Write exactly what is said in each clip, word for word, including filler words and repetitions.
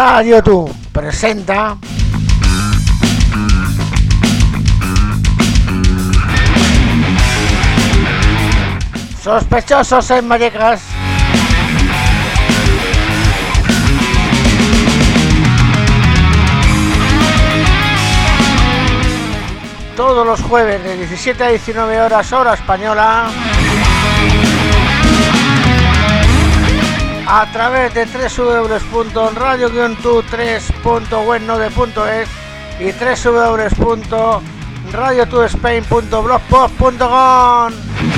Radio Tú presenta Sospechosos en Vallecas. Todos los jueves de diecisiete a diecinueve horas, hora española, a través de doble u doble u doble u punto radio guion tu tres punto webnode punto es y doble u doble u doble u punto radio tu spain punto blogspot punto com.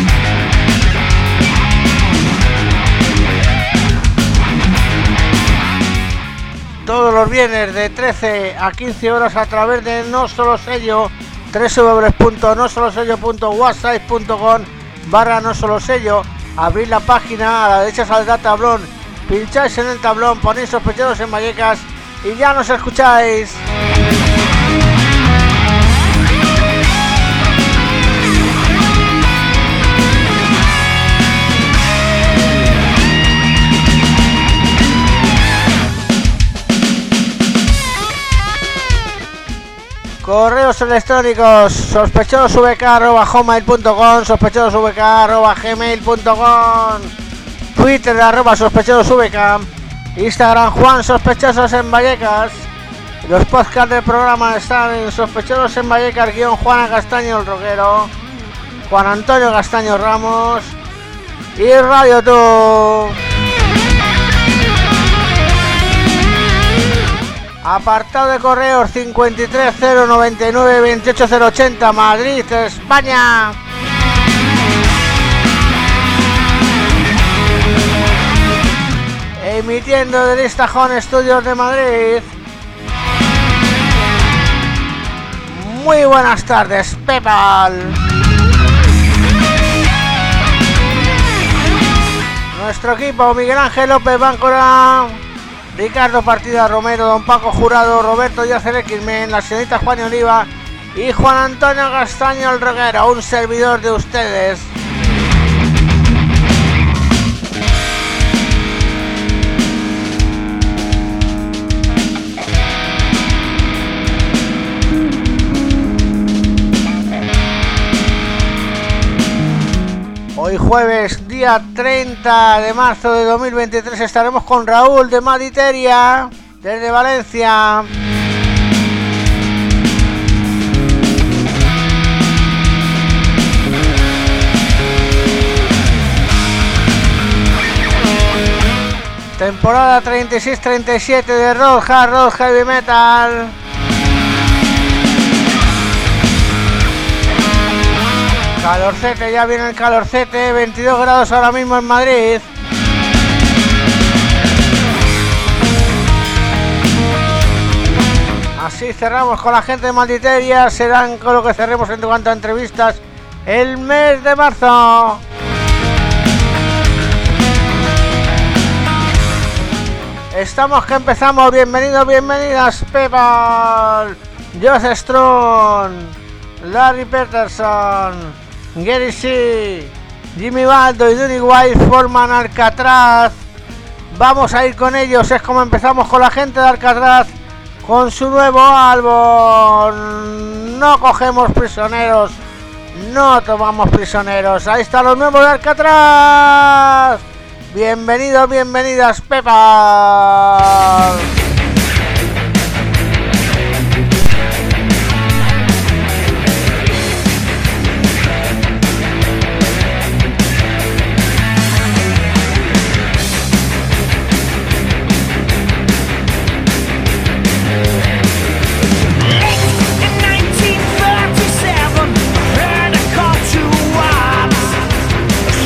Todos los viernes de trece a quince horas a través de No Solo Sello, doble u doble u doble u punto no solo sello punto whatsapp punto com barra no solo sello. Abrir la página, a la derecha saldrá tablón, pincháis en el tablón, ponéis Sospechosos en Vallecas y ya nos escucháis. Correos electrónicos sospechososvk arroba hotmail punto com, sospechososvk arroba gmail punto com, Twitter arroba sospechososvk, Instagram Juan Sospechosos en Vallecas. Los podcasts del programa están en Sospechosos en Vallecas guión Juana Castaño el Roquero, Juan Antonio Castaño Ramos y Radio Tú. Apartado de correos cincuenta y tres cero noventa y nueve veintiocho cero ochenta, Madrid, España. Emitiendo de Listajón Estudios de Madrid. Muy buenas tardes, Pepal. Nuestro equipo: Miguel Ángel López Báncora, Ricardo Partida Romero, Don Paco Jurado, Roberto Yacer Quilmen, la señorita Juan Oliva y Juan Antonio Castaño el Roquero, un servidor de ustedes. Hoy jueves, día treinta de marzo de dos mil veintitrés, estaremos con Raúl de Maditeria, desde Valencia. Temporada treinta y seis treinta y siete de Rock, Hard Rock, Heavy Metal. Calorcete, ya viene el calorcete, veintidós grados ahora mismo en Madrid. Así cerramos con la gente de Maditeria, serán con lo que cerremos en cuanto a entrevistas el mes de marzo. Estamos que empezamos, bienvenidos, bienvenidas, Pepal, Josh Strong, Larry Peterson, Gary C, Jimmy Baldo y Dunny White forman Alcatraz. Vamos a ir con ellos, es como empezamos con la gente de Alcatraz con su nuevo álbum. No cogemos prisioneros, no tomamos prisioneros. Ahí están los nuevos de Alcatraz. Bienvenidos, bienvenidas, Pepa.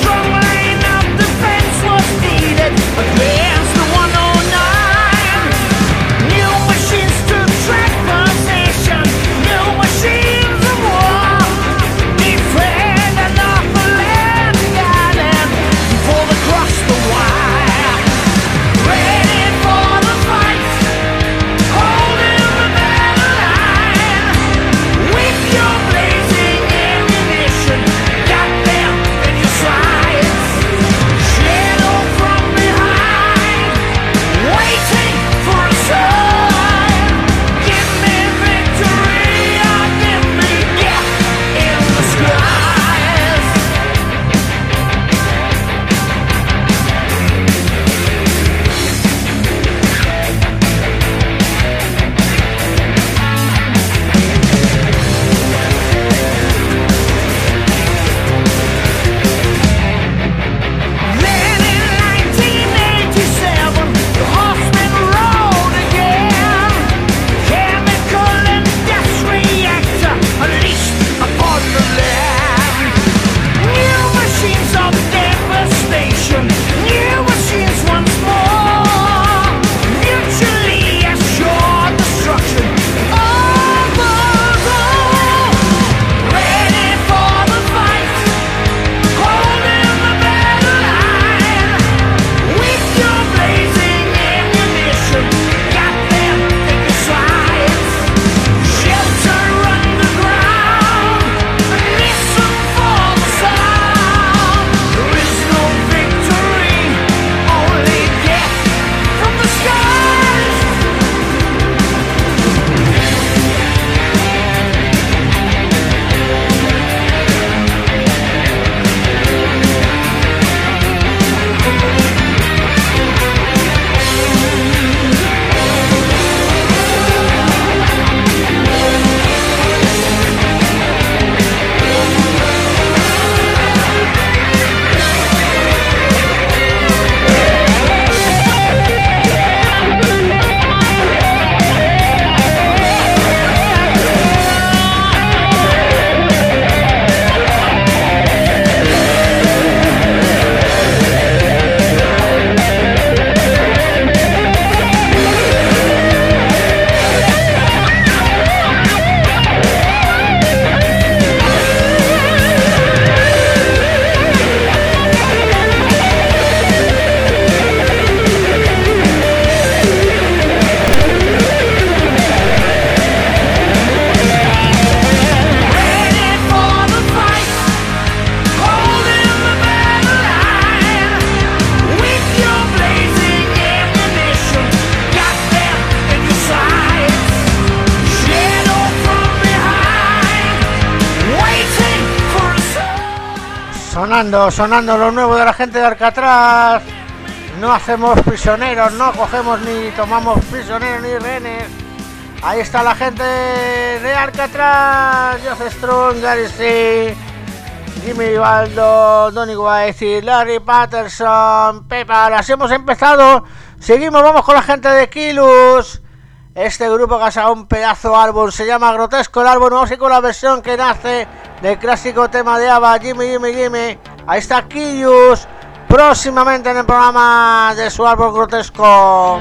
Against the one oh nine Sonando, sonando lo nuevo de la gente de Alcatraz. No hacemos prisioneros, no cogemos ni tomamos prisioneros ni rehenes. Ahí está la gente de Alcatraz. Joseph Strong, Gary C, Jimmy Baldo, Donny White, Larry Patterson, Pepa. Así hemos empezado. Seguimos, vamos con la gente de Killus. Este grupo que ha sacado un pedazo álbum, se llama Grotesco el álbum. Vamos a ir con la versión que nace del clásico tema de ABBA, Gimme Gimme Gimme. Ahí está Killus, próximamente en el programa de su álbum Grotesco.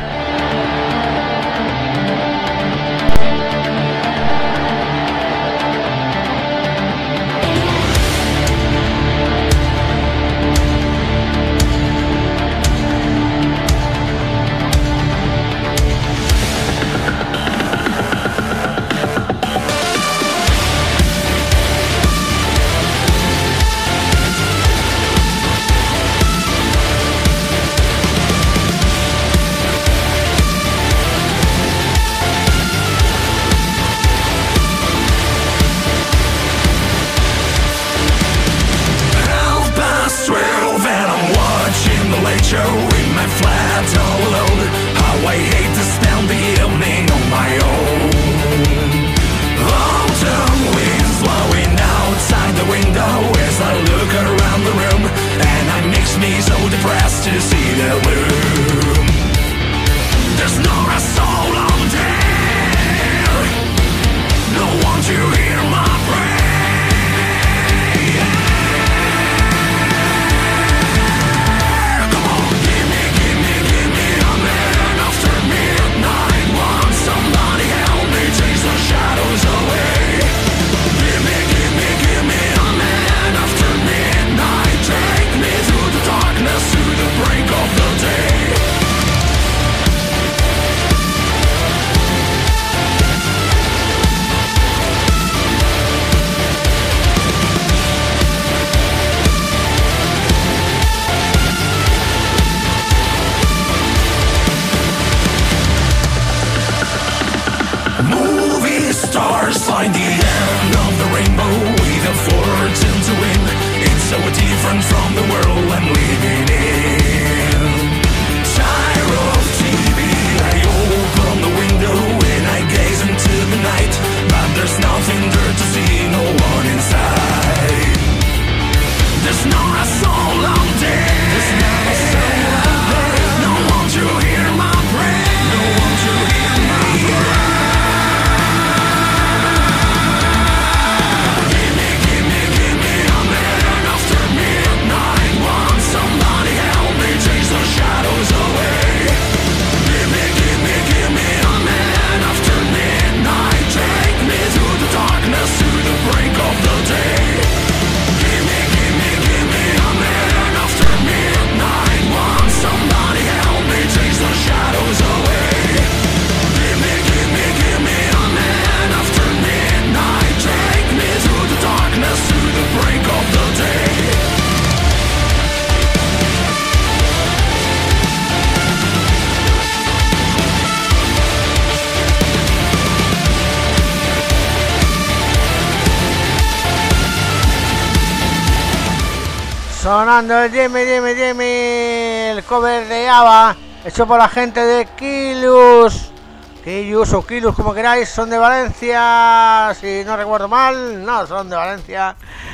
Sonando el Gimme Gimme Gimme, el cover de ABBA, hecho por la gente de Killus. Killus o Killus, como queráis, son de Valencia, si no recuerdo mal, no, son de Valencia.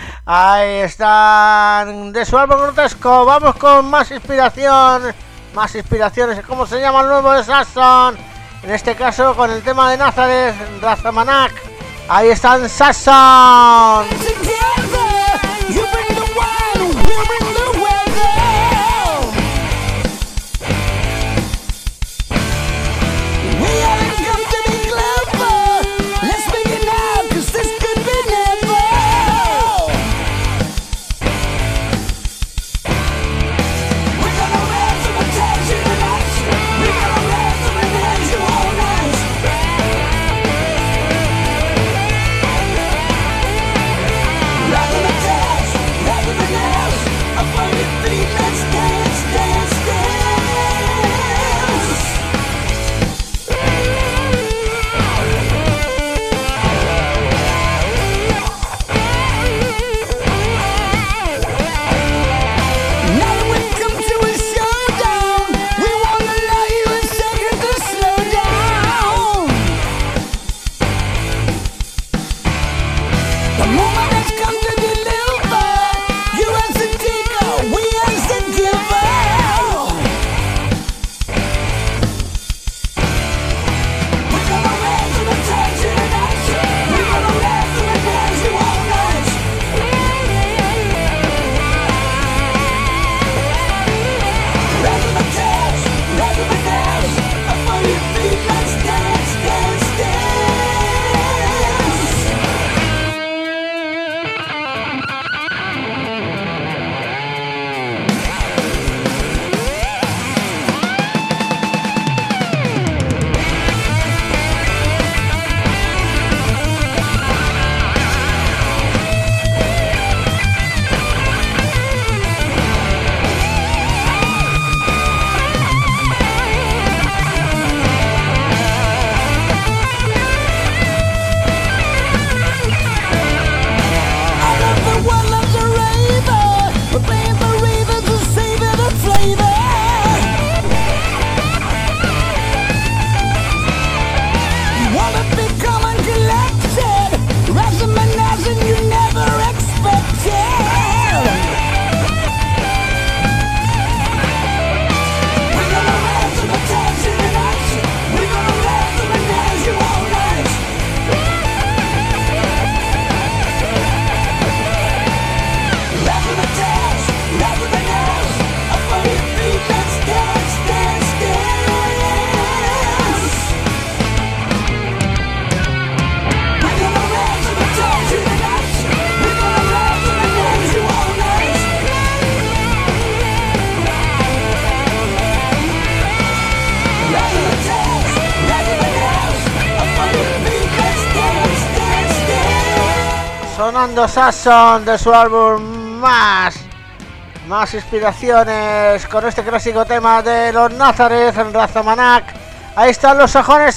Ahí están, de su álbum Grotesco. Vamos con más inspiración, más inspiraciones. ¿Cómo se llama el nuevo de Saxon? En este caso con el tema de Nazareth, Razamanak. Ahí están Saxon. Sonando Saxon de su álbum Más. Más inspiraciones con este clásico tema de los Nazareth en Razamanak. Ahí están los sajones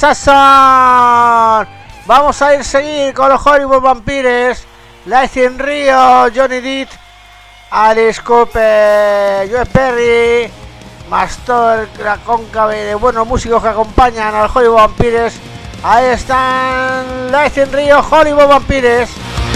Saxon. Vamos a ir seguir con los Hollywood Vampires, Life in Rio, Johnny Depp, Alice Cooper, Joe Perry, más todo la cóncave de buenos músicos que acompañan a los Hollywood Vampires. Ahí están Life in Rio, Hollywood Vampires.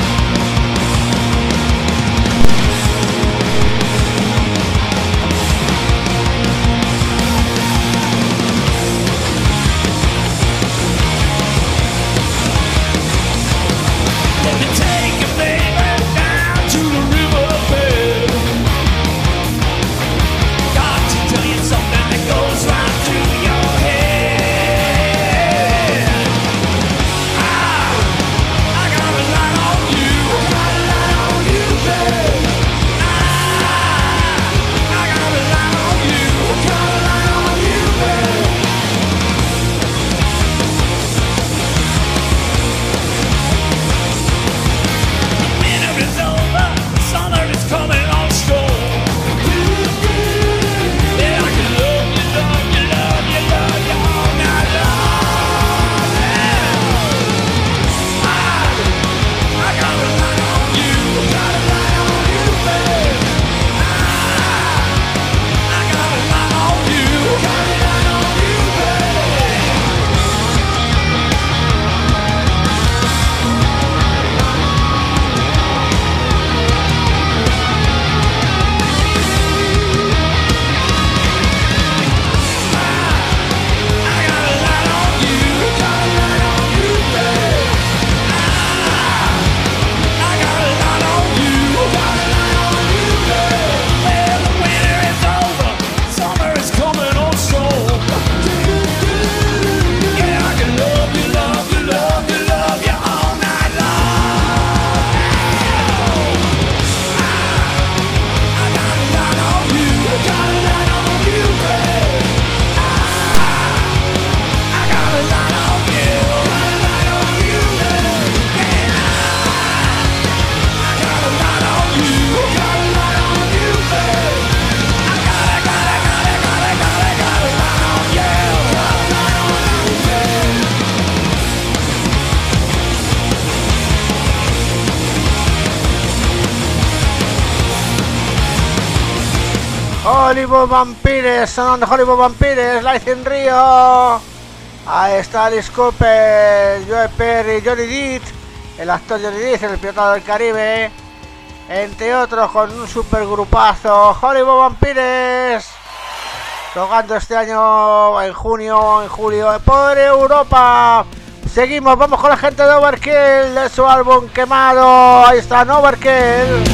Hollywood Vampires, sonando Hollywood Vampires, Life in Rio. Ahí está Alice Cooper, Joe Perry, Johnny Depp, el actor Johnny Depp, el Pirata del Caribe, entre otros, con un supergrupazo, Hollywood Vampires, tocando este año en junio, en julio, por Europa. Seguimos, vamos con la gente de Overkill, de su álbum Quemado. Ahí está, Overkill.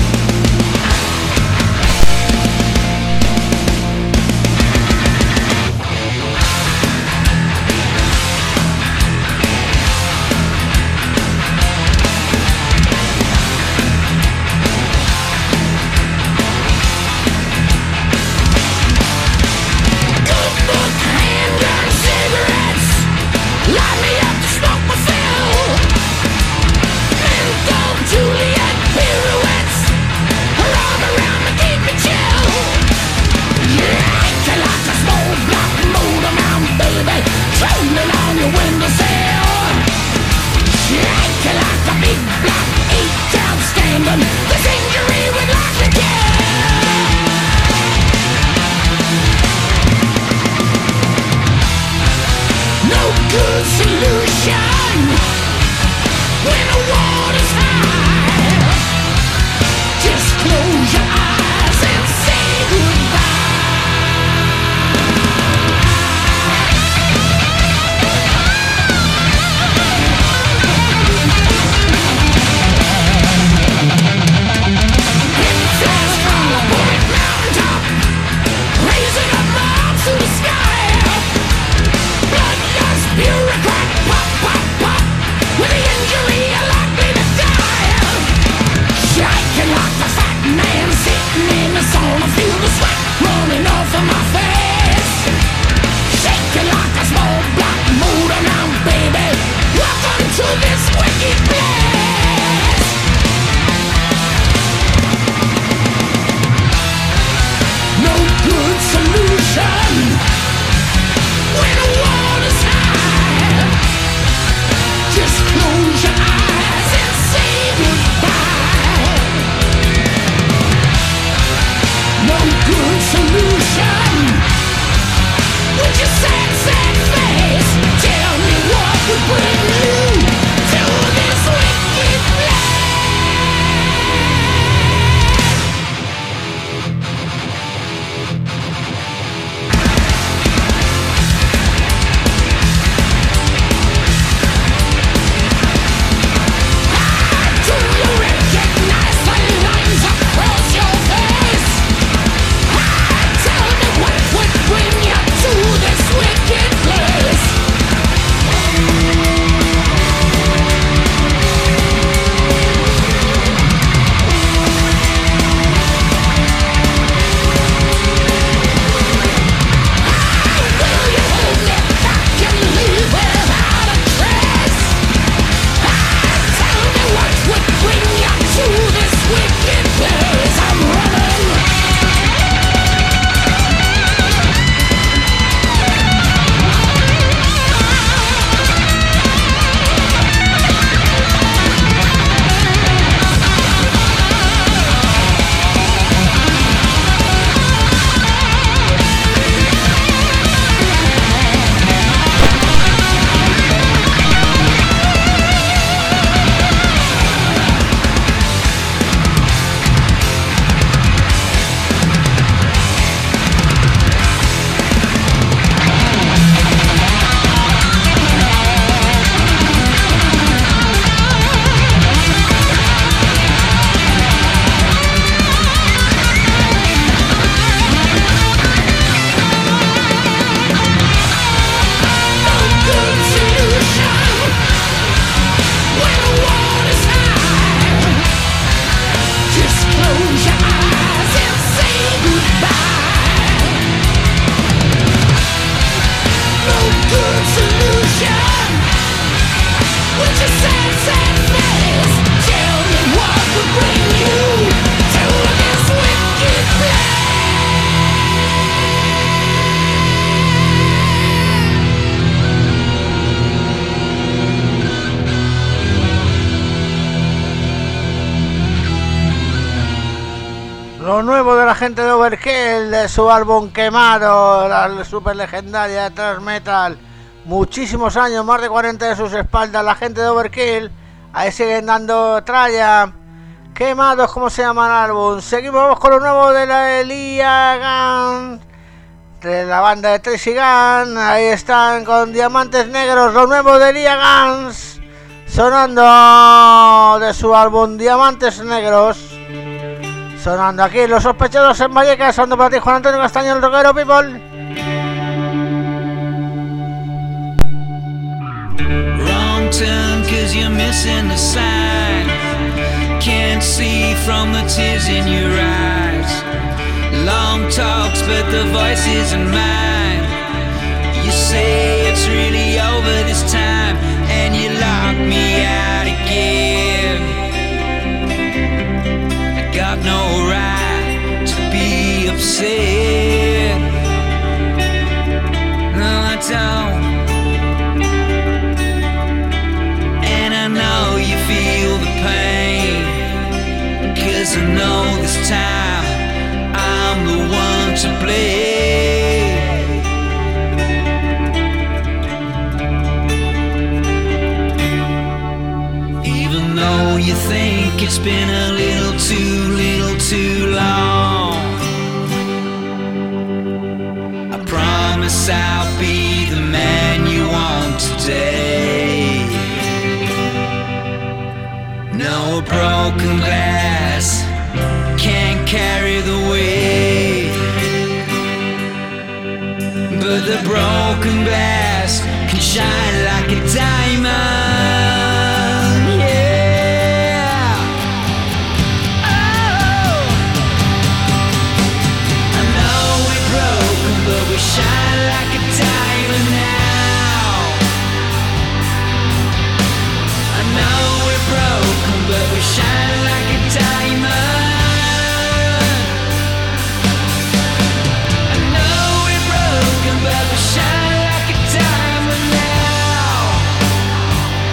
Lo nuevo de la gente de Overkill, de su álbum Quemado, la super legendaria de thrash metal. Muchísimos años, más de cuarenta de sus espaldas, la gente de Overkill. Ahí siguen dando tralla. Quemados, ¿cómo se llama el álbum? Seguimos con lo nuevo de la Elia Gunn, de la banda de Tracy Gunn. Ahí están con Diamantes Negros, lo nuevo de Elia Gunn, sonando de su álbum Diamantes Negros. Sonando aquí Los Sospechosos en Vallecas, sonando para ti Juan Antonio Castaño, el rockero people. Wrong turn cause you're missing the sign. Can't see from the tears in your eyes. Long talks but the voice isn't mine. You say it's really over this time, and you lock me out again. I got no right to be upset. No, I don't. And I know you feel the pain, 'cause I know this time I'm the one to blame. Even though you think it's been a little too, little too long, I promise I'll be the man you want today. No broken glass can't carry the weight, but the broken glass can shine like a diamond. Yeah. Oh, I know we're broken, but we shine like a diamond now. I know we're broken, but we shine like a diamond. But we shine like a diamond now.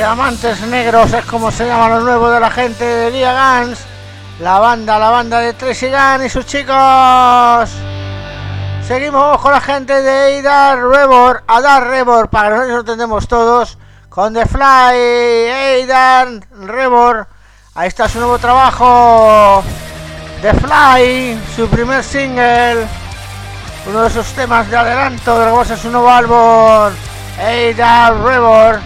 Diamantes Negros es como se llama lo nuevo de la gente de Lia Guns, la banda, la banda de Tracy Gunn y sus chicos. Seguimos con la gente de Adar Rebor, Adar Rebor, para que nosotros lo entendemos todos, con The Fly, Adar Rebor. Ahí está su nuevo trabajo, The Fly, su primer single, uno de sus temas de adelanto de lo que va a ser su nuevo álbum, Adar Rebor.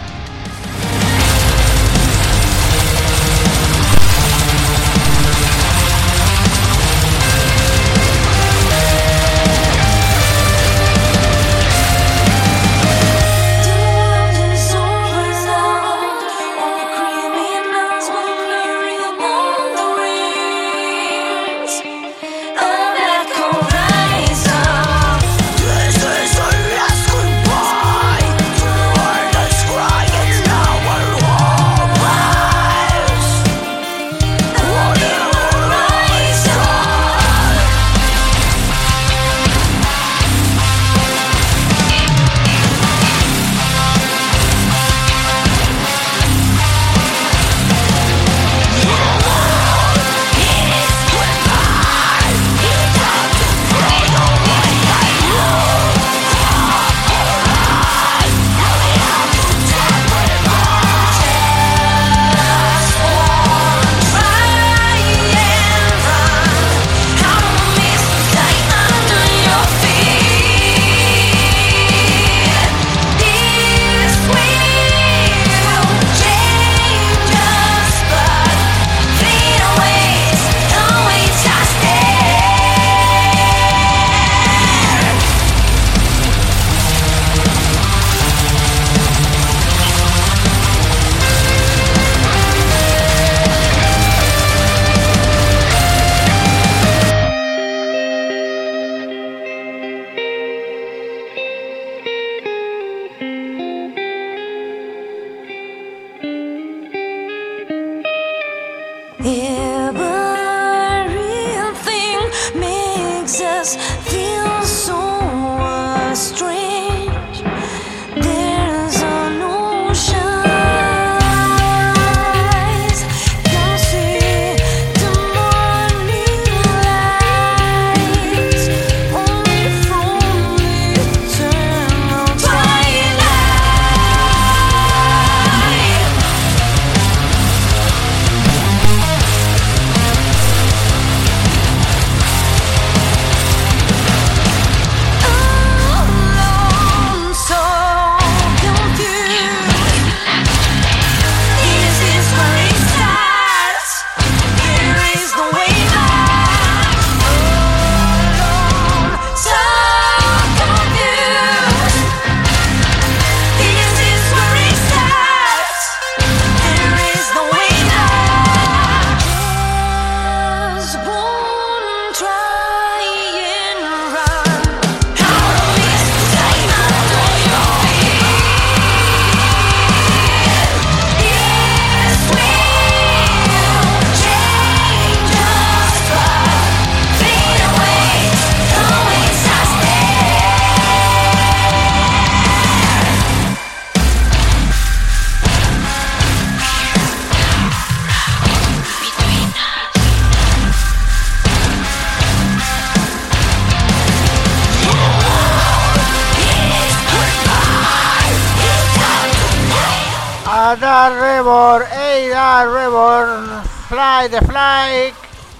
Adar Rebor, Adar Rebor, Fly the Fly.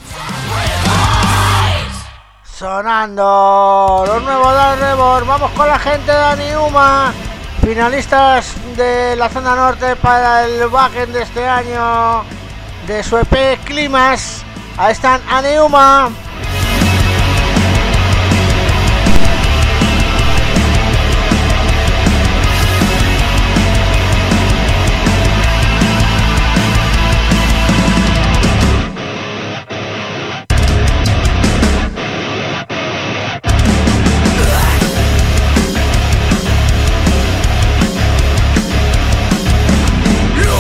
Sonando los nuevos Adar Rebor. Vamos con la gente de Aniuma, finalistas de la zona norte para el backend de este año de su E P Climas. Ahí están Aniuma.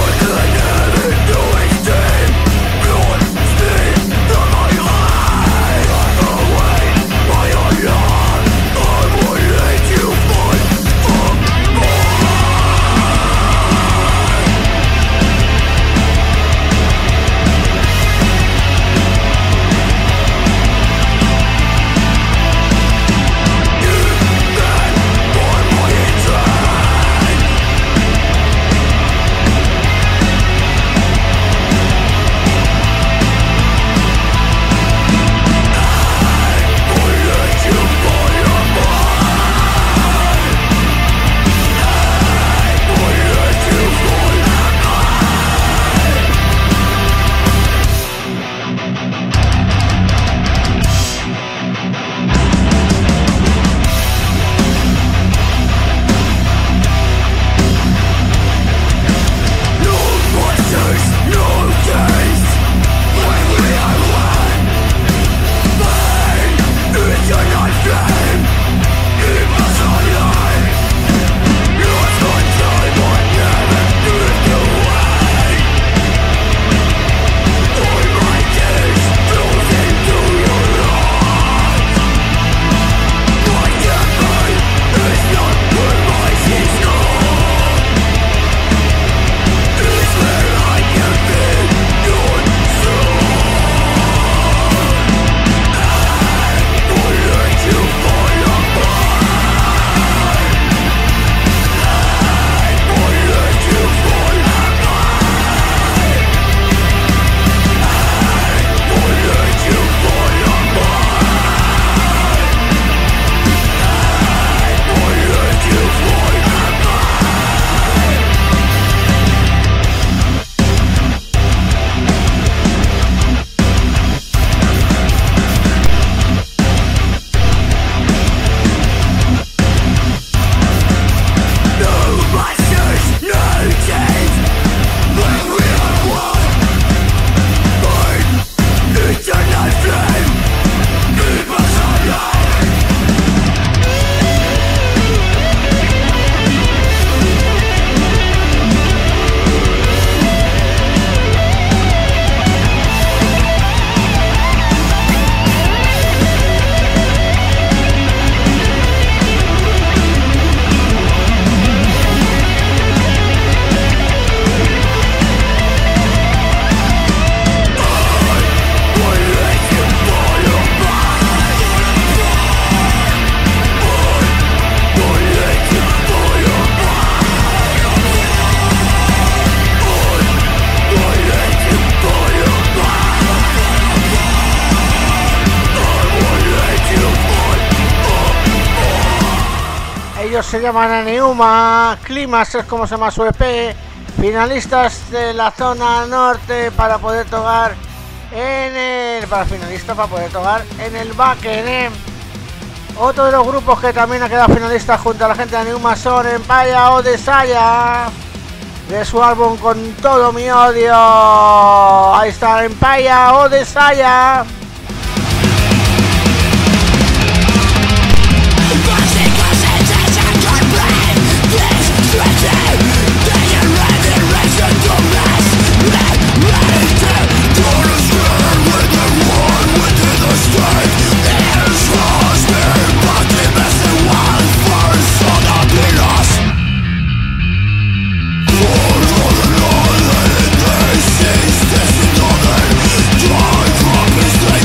Doing Ellos se llaman Aneuma, Climax es como se llama su E P, finalistas de la zona norte para poder tocar en el, para finalistas para poder tocar en el Wacken. Otro de los grupos que también ha quedado finalista junto a la gente de Aneuma son Empire of Desire, de su álbum Con Todo Mi Odio. Ahí está Empire of Desire. This is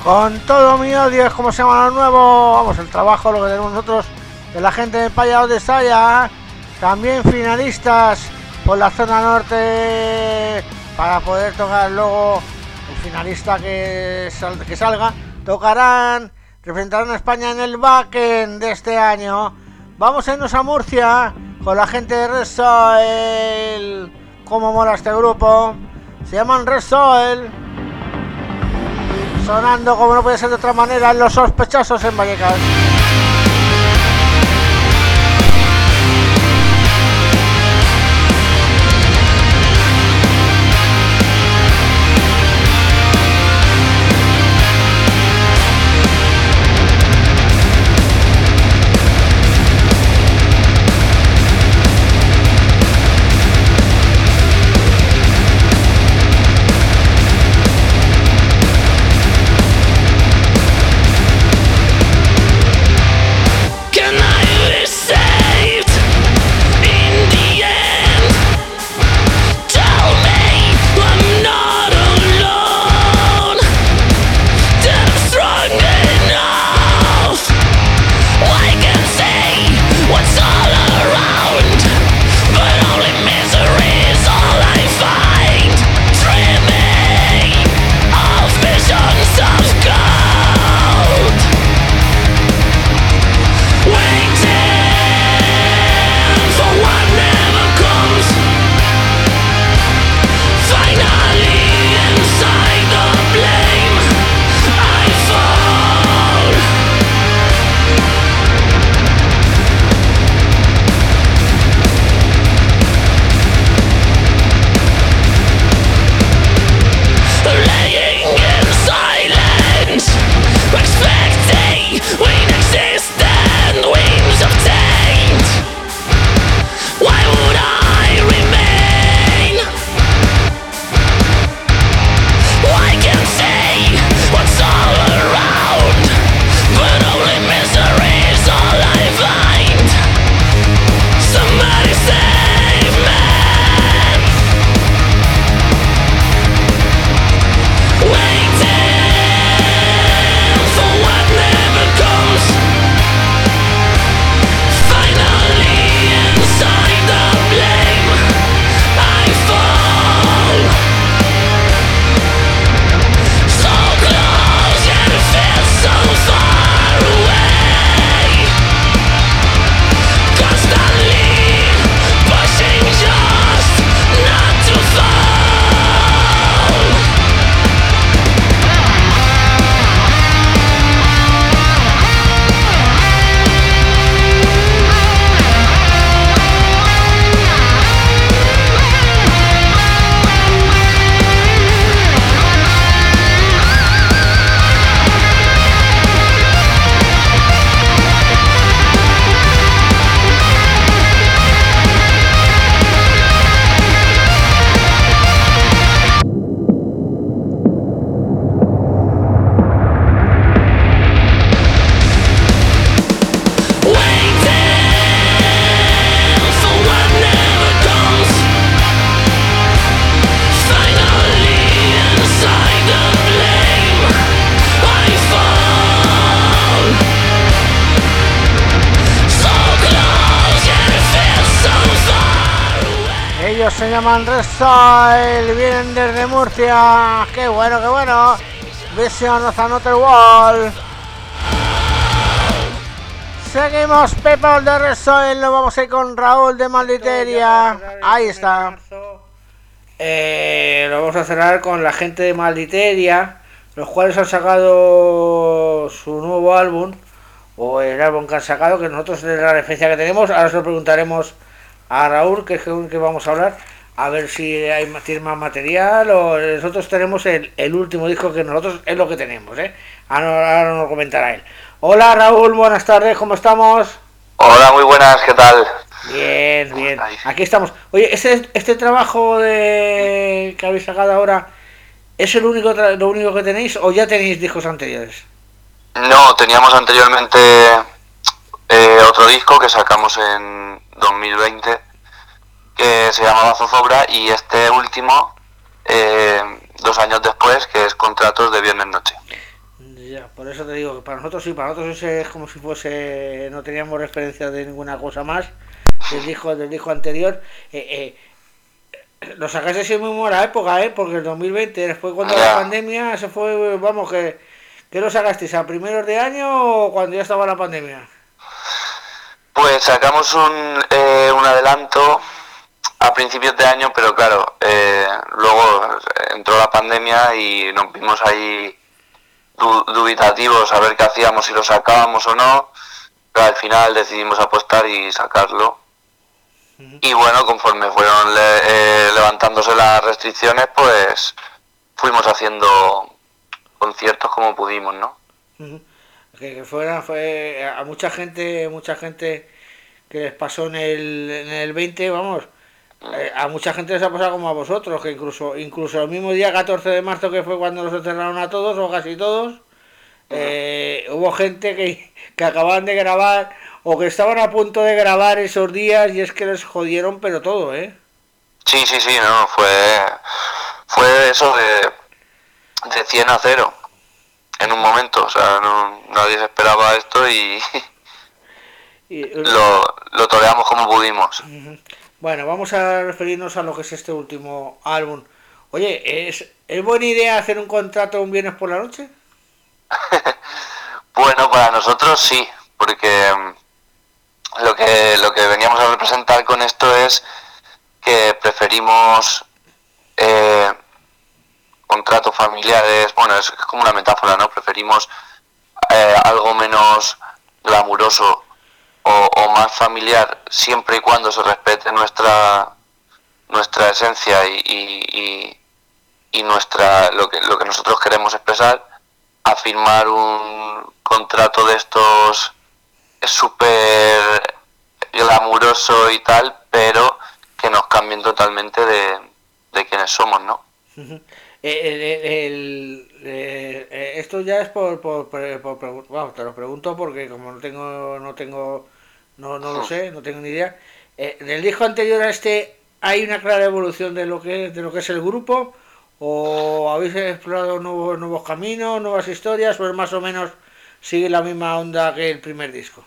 Con todo mi odio es como se llama lo nuevo. Vamos, el trabajo, lo que tenemos nosotros de la gente de Payao de Saya. También finalistas por la zona norte para poder tocar luego el finalista que, sal, que salga. Tocarán, representarán a España en el backend de este año. Vamos a irnos a Murcia con la gente de Red Soil. Cómo mola este grupo. Se llaman Red Soil. Sonando como no puede ser de otra manera en Los Sospechosos en Vallecas. Se llaman Red Soil, vienen desde Murcia. Qué bueno, qué bueno. Vision of Another Wall. Seguimos, People de Red Soil. Nos vamos a ir con Raúl de Malditeria. Ahí está. Eh, lo vamos a cerrar con la gente de Malditeria, los cuales han sacado su nuevo álbum, o el álbum que han sacado, que nosotros es la referencia que tenemos. Ahora se lo preguntaremos a Raúl, que es con que vamos a hablar, a ver si hay tiene más material, o nosotros tenemos el, el último disco, que nosotros es lo que tenemos, ¿eh? Ahora, ahora nos comentará él. Hola Raúl, buenas tardes, ¿cómo estamos? Hola, muy buenas, ¿qué tal? Bien, bien, aquí estamos. Oye, este, este trabajo de que habéis sacado ahora, ¿es el único tra- lo único que tenéis, o ya tenéis discos anteriores? No, teníamos anteriormente eh, otro disco que sacamos en dos mil veinte, que se llamaba Zozobra, y este último, eh, dos años después, que es Contratos de Viernes Noche. Ya, por eso te digo que para nosotros sí, para nosotros ese es como si fuese, no teníamos referencia de ninguna cosa más del disco, del disco anterior. Eh, eh, lo sacaste en muy buena época, ¿eh? Porque el dos mil veinte, después cuando la Ya. pandemia, se fue, vamos, que, que lo sacasteis a primeros de año o cuando ya estaba la pandemia. Pues sacamos un, eh, un adelanto a principios de año, pero claro, eh, luego entró la pandemia y nos vimos ahí du- dubitativos a ver qué hacíamos, si lo sacábamos o no, pero al final decidimos apostar y sacarlo. Y bueno, conforme fueron le- eh, levantándose las restricciones, pues fuimos haciendo conciertos como pudimos, ¿no? Ujú. Que, que fuera, fue a mucha gente, mucha gente que les pasó en el, en el veinte, vamos, eh, a mucha gente les ha pasado como a vosotros, que incluso, incluso el mismo día catorce de marzo que fue cuando los encerraron a todos, o casi todos, eh, hubo gente que, que acababan de grabar o que estaban a punto de grabar esos días y es que les jodieron pero todo, ¿eh? Sí, sí, sí, no, fue, fue eso de, de cien a cero en un momento, o sea, no, nadie se esperaba esto y Y, lo, lo toreamos como pudimos. bueno, vamos a referirnos a lo que es este último álbum. Oye, ¿es, ¿es buena idea hacer un contrato un viernes por la noche? Bueno, para nosotros sí, porque mm, lo que, lo que veníamos a representar con esto es que preferimos eh, contratos familiares, bueno, es como una metáfora, ¿no? Preferimos eh, algo menos glamuroso o, o más familiar, siempre y cuando se respete nuestra nuestra esencia y, y, y, y nuestra lo que lo que nosotros queremos expresar, a firmar un contrato de estos súper glamuroso y tal, pero que nos cambien totalmente de, de quienes somos, ¿no? Uh-huh. El, el, el, eh, esto ya es por, por, por, por, por bueno, te lo pregunto porque como no tengo no tengo no, no lo sé, no tengo ni idea. Eh, en el disco anterior a este hay una clara evolución de lo que de lo que es el grupo, o habéis explorado nuevos nuevos caminos, nuevas historias, o es más o menos sigue la misma onda que el primer disco.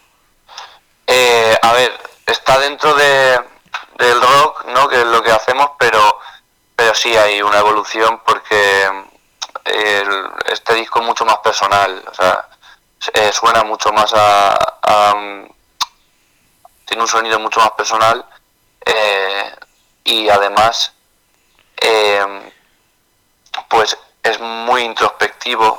Eh, a ver, está dentro de, del rock, ¿no? Que es lo que hacemos, pero pero sí hay una evolución porque el, este disco es mucho más personal, o sea, eh, suena mucho más a, a tiene un sonido mucho más personal, eh, y además eh, pues es muy introspectivo,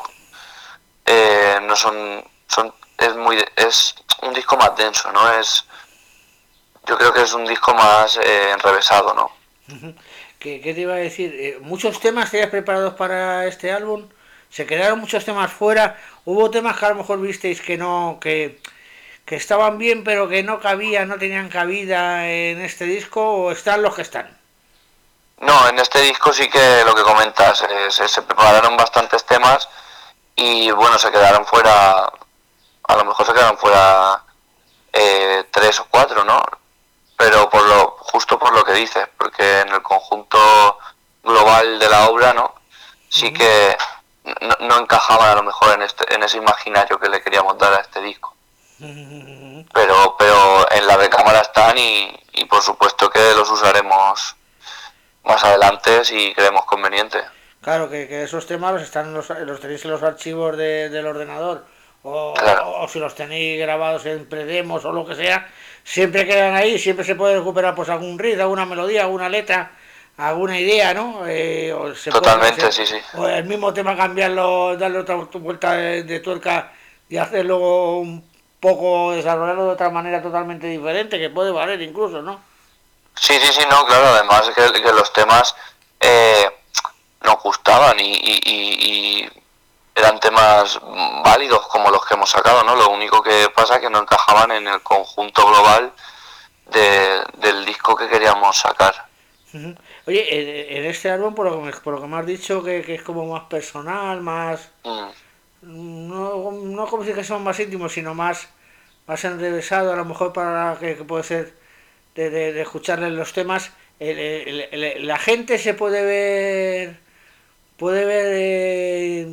eh, no son son es muy es un disco más denso, no es yo creo que es un disco más eh, enrevesado, ¿no? Uh-huh. ¿Qué, ¿Qué te iba a decir? Eh, ¿Muchos temas tenías preparados para este álbum? ¿Se quedaron muchos temas fuera? ¿Hubo temas que a lo mejor visteis que no, que, que estaban bien pero que no cabían, no tenían cabida en este disco, o están los que están? No, en este disco sí que lo que comentas, eh, se, se prepararon bastantes temas y bueno, se quedaron fuera, a lo mejor se quedaron fuera eh, tres o cuatro, ¿no? Pero por lo justo por lo que dices, porque en el conjunto global de la obra, ¿no? Sí uh-huh. que no, no encajaban a lo mejor en este en ese imaginario que le queríamos dar a este disco. Uh-huh. Pero pero en la recámara están y, y por supuesto que los usaremos más adelante si creemos conveniente. Claro, que, que esos temas los, están los, los tenéis en los archivos de, del ordenador, o, claro. o, o si los tenéis grabados en predemos o lo que sea, siempre quedan ahí, siempre se puede recuperar pues algún riff, alguna melodía, alguna letra, alguna idea, ¿no? Eh, o se Totalmente, puede hacer, sí, sí. O el mismo tema cambiarlo, darle otra vuelta de, de tuerca y hacerlo un poco, desarrollarlo de otra manera totalmente diferente, que puede valer incluso, ¿no? Sí, sí, sí, no, claro, además que, que los temas eh, nos gustaban y, y, y, y eran temas válidos como los que hemos sacado, ¿no? Lo único que pasa es que no encajaban en el conjunto global de, del disco que queríamos sacar. Uh-huh. Oye, en, en este álbum, por lo que me, por lo que me has dicho, que, que es como más personal, más... Mm. No, no como si que son más íntimos, sino más, más enrevesado, a lo mejor para que, que puede ser de, de, de escucharle los temas. El, el, el, la gente se puede ver... Puede ver, eh,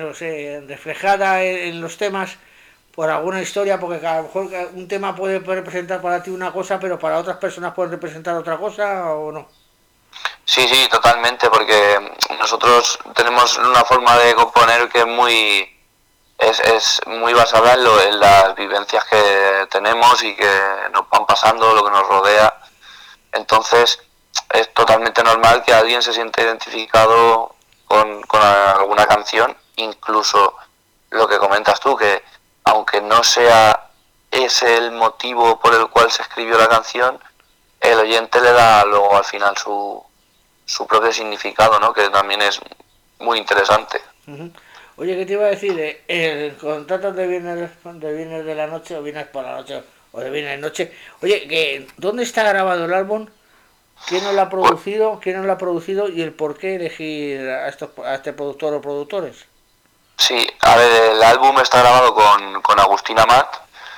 no sé, reflejada en, en los temas por alguna historia, porque a lo mejor un tema puede representar para ti una cosa, pero para otras personas puede representar otra cosa, ¿o no? Sí, sí, totalmente, porque nosotros tenemos una forma de componer que es muy es, es muy basada en, lo, en las vivencias que tenemos y que nos van pasando, lo que nos rodea. Entonces es totalmente normal que alguien se sienta identificado con, con alguna canción, incluso lo que comentas tú, que aunque no sea ese el motivo por el cual se escribió la canción, el oyente le da luego al final su, su propio significado, ¿no? Que también es muy interesante. Uh-huh. Oye, ¿qué te iba a decir? Eh, El contrato de viernes, de viernes de la noche, o viernes por la noche, o de viernes noche. Oye, que ¿dónde está grabado el álbum? ¿Quién nos lo ha Pues, producido? ¿Quién nos lo ha producido? ¿Y el por qué elegir a, estos, a este productor o productores? sí, a ver, el álbum está grabado con, con Agustín Amat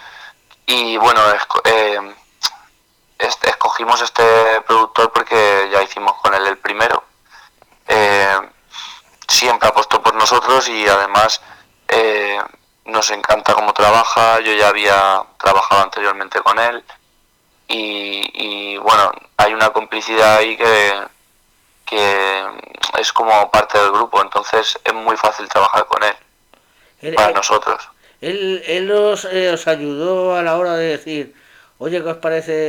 y bueno, es, eh, este, escogimos este productor porque ya hicimos con él el primero. Eh, siempre apostó por nosotros y además eh, nos encanta cómo trabaja. Yo ya había trabajado anteriormente con él y, y bueno, hay una complicidad ahí que, que es como parte del grupo, entonces es muy fácil trabajar con él Él, para él, nosotros. él, él os, eh, os ayudó a la hora de decir, oye, ¿qué os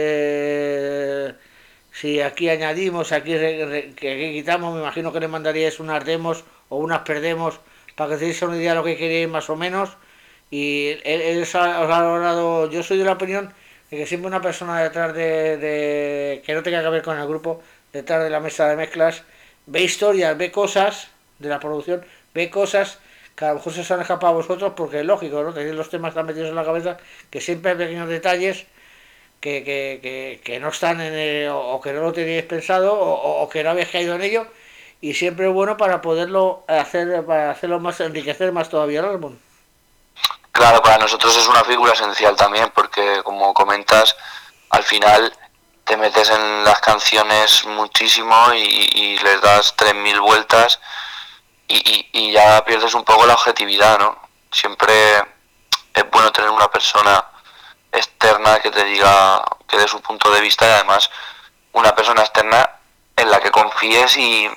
parece si aquí añadimos, aquí re, re, que aquí quitamos? Me imagino que le mandaríais unas demos o unas perdemos para que tenéis una idea de lo que queréis más o menos. Y él, él os, ha, os ha logrado, yo soy de la opinión de que siempre una persona detrás de, de que no tenga que ver con el grupo, detrás de la mesa de mezclas, ve historias, ve cosas de la producción, ve cosas que a lo mejor se os han escapado a vosotros porque es lógico, ¿no? Tenéis los temas tan metidos en la cabeza que siempre hay pequeños detalles que, que, que, que no están en el, o que no lo teníais pensado o, o que no habéis caído en ello y siempre es bueno para poderlo hacer, para hacerlo más, enriquecer más todavía el álbum. Claro, para nosotros es una figura esencial también porque como comentas, al final te metes en las canciones muchísimo y, y les das tres mil vueltas y, y, y ya pierdes un poco la objetividad, ¿no? Siempre es bueno tener una persona externa que te diga, que dé su punto de vista y además una persona externa en la que confíes y,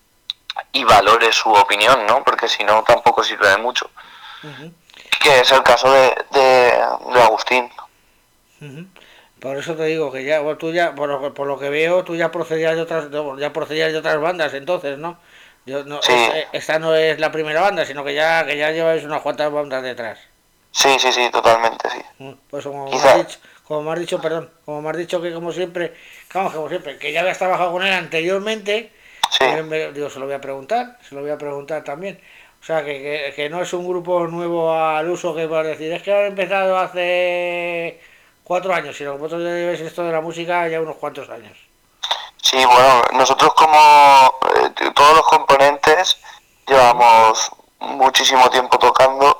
y valores su opinión, ¿no? Porque si no tampoco sirve de mucho. Uh-huh. Que es el caso de, de, de Agustín. Uh-huh. Por eso te digo que ya, bueno, tú ya, por lo, por lo que veo, tú ya procedías de otras, ya procedías de otras bandas, entonces, ¿no? Yo, no Sí, es, esta no es la primera banda, sino que ya, que ya lleváis unas cuantas bandas detrás. sí, sí, sí, totalmente, sí. Pues como me has Quizá, dicho, como me has dicho, perdón, como me has dicho que como siempre, vamos, como siempre, que ya habías trabajado con él anteriormente, sí, me, me, digo, se lo voy a preguntar, se lo voy a preguntar también. O sea, que, que, que no es un grupo nuevo al uso que por decir, es que han empezado hace cuatro años, sino que vosotros ya lleváis esto de la música ya unos cuantos años. sí, bueno, nosotros como eh, todos los componentes llevamos muchísimo tiempo tocando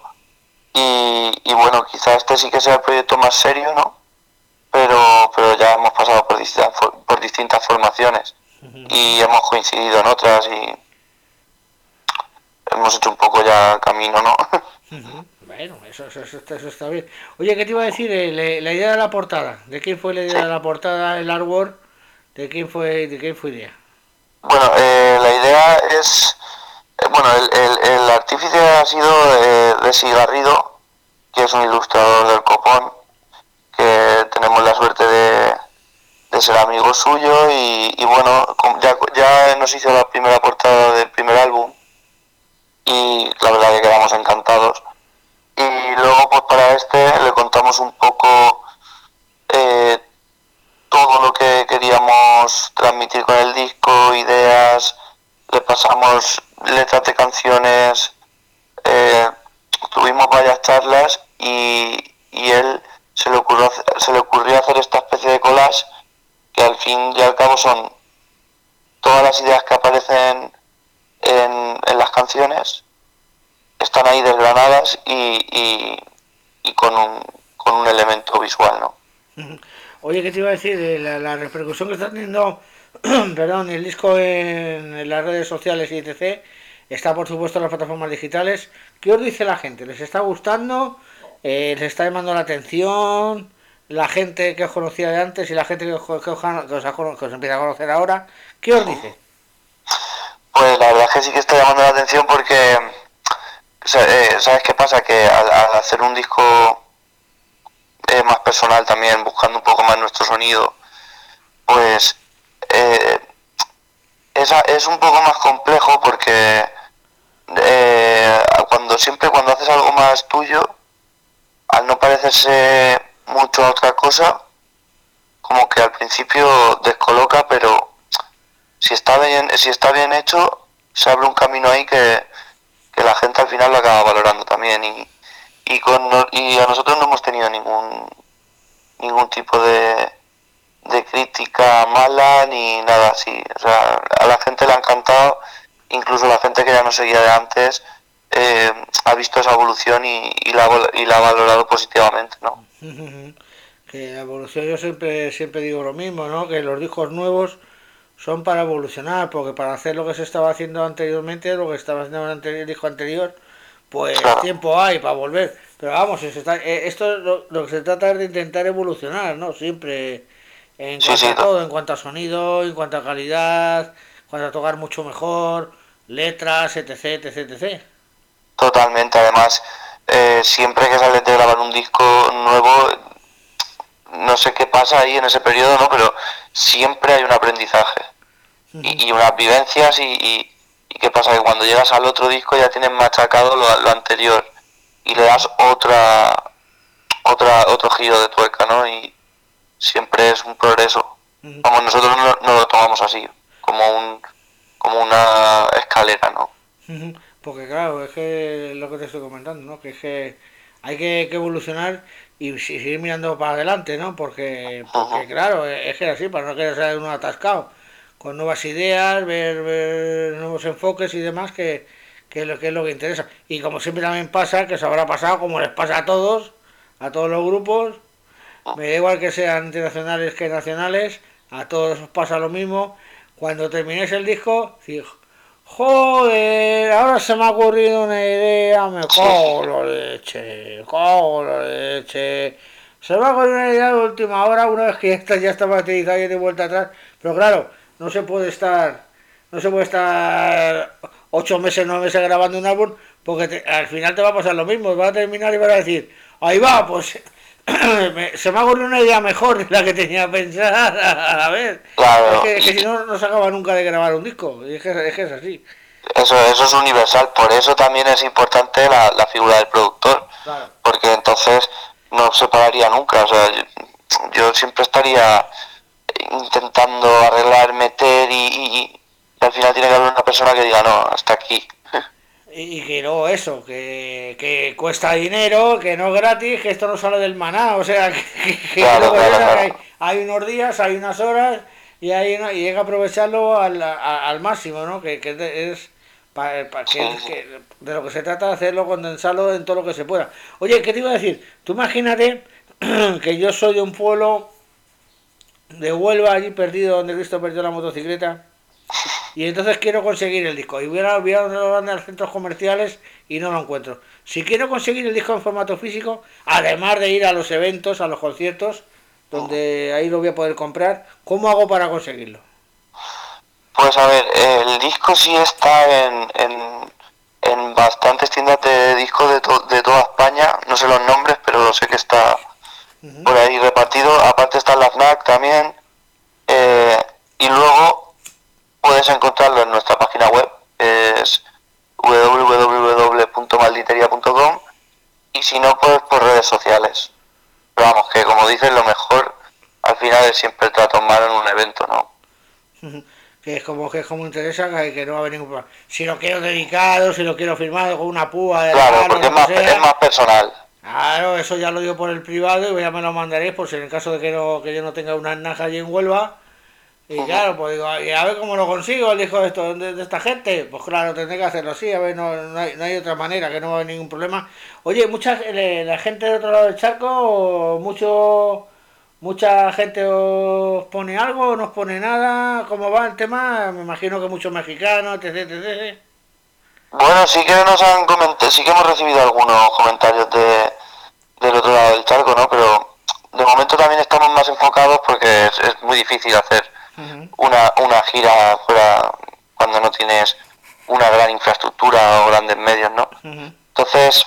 y, y bueno, quizá este sí que sea el proyecto más serio, ¿no? Pero, pero ya hemos pasado por distintas, por distintas formaciones y hemos coincidido en otras y hemos hecho un poco ya camino, ¿no? Bueno, eso, eso, eso, eso está bien. Oye, ¿qué te iba a decir? Eh, la, la idea de la portada. ¿De quién fue la idea Sí. de la portada, el artwork? ¿De quién fue, de quién fue idea? Bueno, eh, la idea es, eh, bueno, el, el, el artífice ha sido eh, Desi Garrido, que es un ilustrador del copón, que tenemos la suerte de, de ser amigo suyo y, y bueno, ya, ya nos hizo la primera portada del primer álbum y la verdad que quedamos encantados. Y luego pues para este le contamos un poco eh, todo lo que queríamos transmitir con el disco, ideas, le pasamos letras de canciones, eh, tuvimos varias charlas y, y él se le, ocurrió, se le ocurrió hacer esta especie de collage que al fin y al cabo son todas las ideas que aparecen en, en las canciones, están ahí desgranadas y, y, y con, un, con un elemento visual, ¿no? Oye, ¿qué te iba a decir? Eh, La, la repercusión que está teniendo perdón, el disco en, en las redes sociales y etcétera está por supuesto en las plataformas digitales. ¿Qué os dice la gente? ¿Les está gustando? Eh, ¿Les está llamando la atención? La gente que os conocía de antes y la gente que os, que os, que os, ha- que os empieza a conocer ahora, ¿qué os dice? Pues la verdad es que sí que está llamando la atención porque, o sea, eh, ¿sabes qué pasa? Que al, al hacer un disco eh, más personal también, buscando un poco más nuestro sonido, pues eh, es, a- es un poco más complejo porque eh, cuando siempre cuando haces algo más tuyo, al no parecerse mucho a otra cosa, como que al principio descoloca, pero si está bien, si está bien hecho, se abre un camino ahí que, que la gente al final lo acaba valorando también y, y con no- y a nosotros no hemos tenido ningún ningún tipo de, de crítica mala ni nada así. O sea, a la gente le ha encantado, incluso la gente que ya no seguía de antes eh, ha visto esa evolución y, y, la, ha- y la ha valorado positivamente, ¿no? Que la evolución, yo siempre siempre digo lo mismo, ¿no? Que los discos nuevos son para evolucionar, porque para hacer lo que se estaba haciendo anteriormente, lo que estaba haciendo en el disco anterior, pues Claro, tiempo hay para volver. Pero vamos, se está, eh, esto lo, lo que se trata es de intentar evolucionar, ¿no? Siempre en sí, cuanto sí, a to- todo, en cuanto a sonido, en cuanto a calidad, en cuanto a tocar mucho mejor, letras, etc, etc, etcétera. totalmente. Además, eh, siempre que sales de grabar un disco nuevo, no sé qué pasa ahí en ese periodo, ¿no? Pero siempre hay un aprendizaje y, y unas vivencias y, y, y qué pasa que cuando llegas al otro disco ya tienes machacado lo, lo anterior y le das otra otra otro giro de tuerca, ¿no? Y siempre es un progreso. Como nosotros no, no lo tomamos así, como un como una escalera, ¿no? Porque claro, es que es lo que te estoy comentando, ¿no? Que es que hay que, que evolucionar y si- seguir mirando para adelante, ¿no? Porque, porque Ujú. claro, es que es así, para no quedarse uno atascado, con nuevas ideas, ver, ver nuevos enfoques y demás, que, que, es lo, que es lo que interesa. Y como siempre también pasa, que se habrá pasado, como les pasa a todos, a todos los grupos, me da igual que sean internacionales que nacionales, a todos os pasa lo mismo. Cuando terminéis el disco, decís, joder, ahora se me ha ocurrido una idea, me cago en la leche, me cago en la leche. Se me ha ocurrido una idea de última hora, una vez que ya está, ya está materializada y de vuelta atrás. Pero claro, no se puede estar, no se puede estar ocho meses, nueve meses grabando un álbum, porque te- al final te va a pasar lo mismo, vas a terminar y vas a decir, ahí va, pues me- se me ha ocurrido una idea mejor de la que tenía pensada. A ver, es Claro, que, es que si y no, no se acaba nunca de grabar un disco. Y es que, es que es así. eso, eso es universal, por eso también es importante la, la figura del productor, Claro. porque entonces no se pararía nunca, o sea, yo, yo siempre estaría intentando arreglar, meter y, y, y al final tiene que haber una persona que diga no, hasta aquí. Y, y que no eso, que, que cuesta dinero, que no es gratis, que esto no sale del maná. O sea, que, que, que Claro, luego claro, llega, que claro. hay, hay unos días, hay unas horas y hay una- y hay que aprovecharlo al, a- al máximo, ¿no? Que, que de- es pa- pa- Sí, que, es- sí. que de lo que se trata de hacerlo, condensarlo en todo lo que se pueda. Oye, ¿qué te iba a decir? Tú imagínate que yo soy de un pueblo de Huelva, allí perdido, donde Cristo perdió la motocicleta. Y entonces quiero conseguir el disco. Y voy a, voy a los centros comerciales y no lo encuentro. Si quiero conseguir el disco en formato físico, además de ir a los eventos, a los conciertos, donde ahí lo voy a poder comprar, ¿cómo hago para conseguirlo? Pues a ver, el disco sí está en, en, en bastantes tiendas de discos de, to- de toda España, no sé los nombres, pero lo sé que está Ujú. por ahí repartido. Aparte está en la FNAC también. eh, y luego puedes encontrarlo en nuestra página web, es w w w punto malditeria punto com, y si no, pues por redes sociales. Pero vamos, que como dices, lo mejor al final es siempre el trato humano en un evento, ¿no? Que es como que es como interesa, que, que no va a haber ningún problema. Si lo quiero dedicado, si lo quiero firmado con una púa de Claro, regalo, porque es lo que más, es sea, más personal. claro, eso ya lo digo por el privado y ya me lo mandaréis por si en el caso de que, no, que yo no tenga una naja allí en Huelva. Y Ujú. claro, pues digo, y a ver cómo lo consigo, el hijo de, esto, de, de esta gente. Pues claro, tendré que hacerlo así, a ver, no, no, hay, no hay otra manera, que no va a haber ningún problema. Oye, mucha eh, la gente de otro lado del charco, mucho, mucha gente os pone algo, no os pone nada, ¿cómo va el tema? Me imagino que muchos mexicanos, etc, etcétera. Bueno, sí que nos han comentado, sí que hemos recibido algunos comentarios de del otro lado del charco, ¿no? Pero de momento también estamos más enfocados porque es, es muy difícil hacer Uh-huh. una, una gira fuera cuando no tienes una gran infraestructura o grandes medios, ¿no? Uh-huh. Entonces,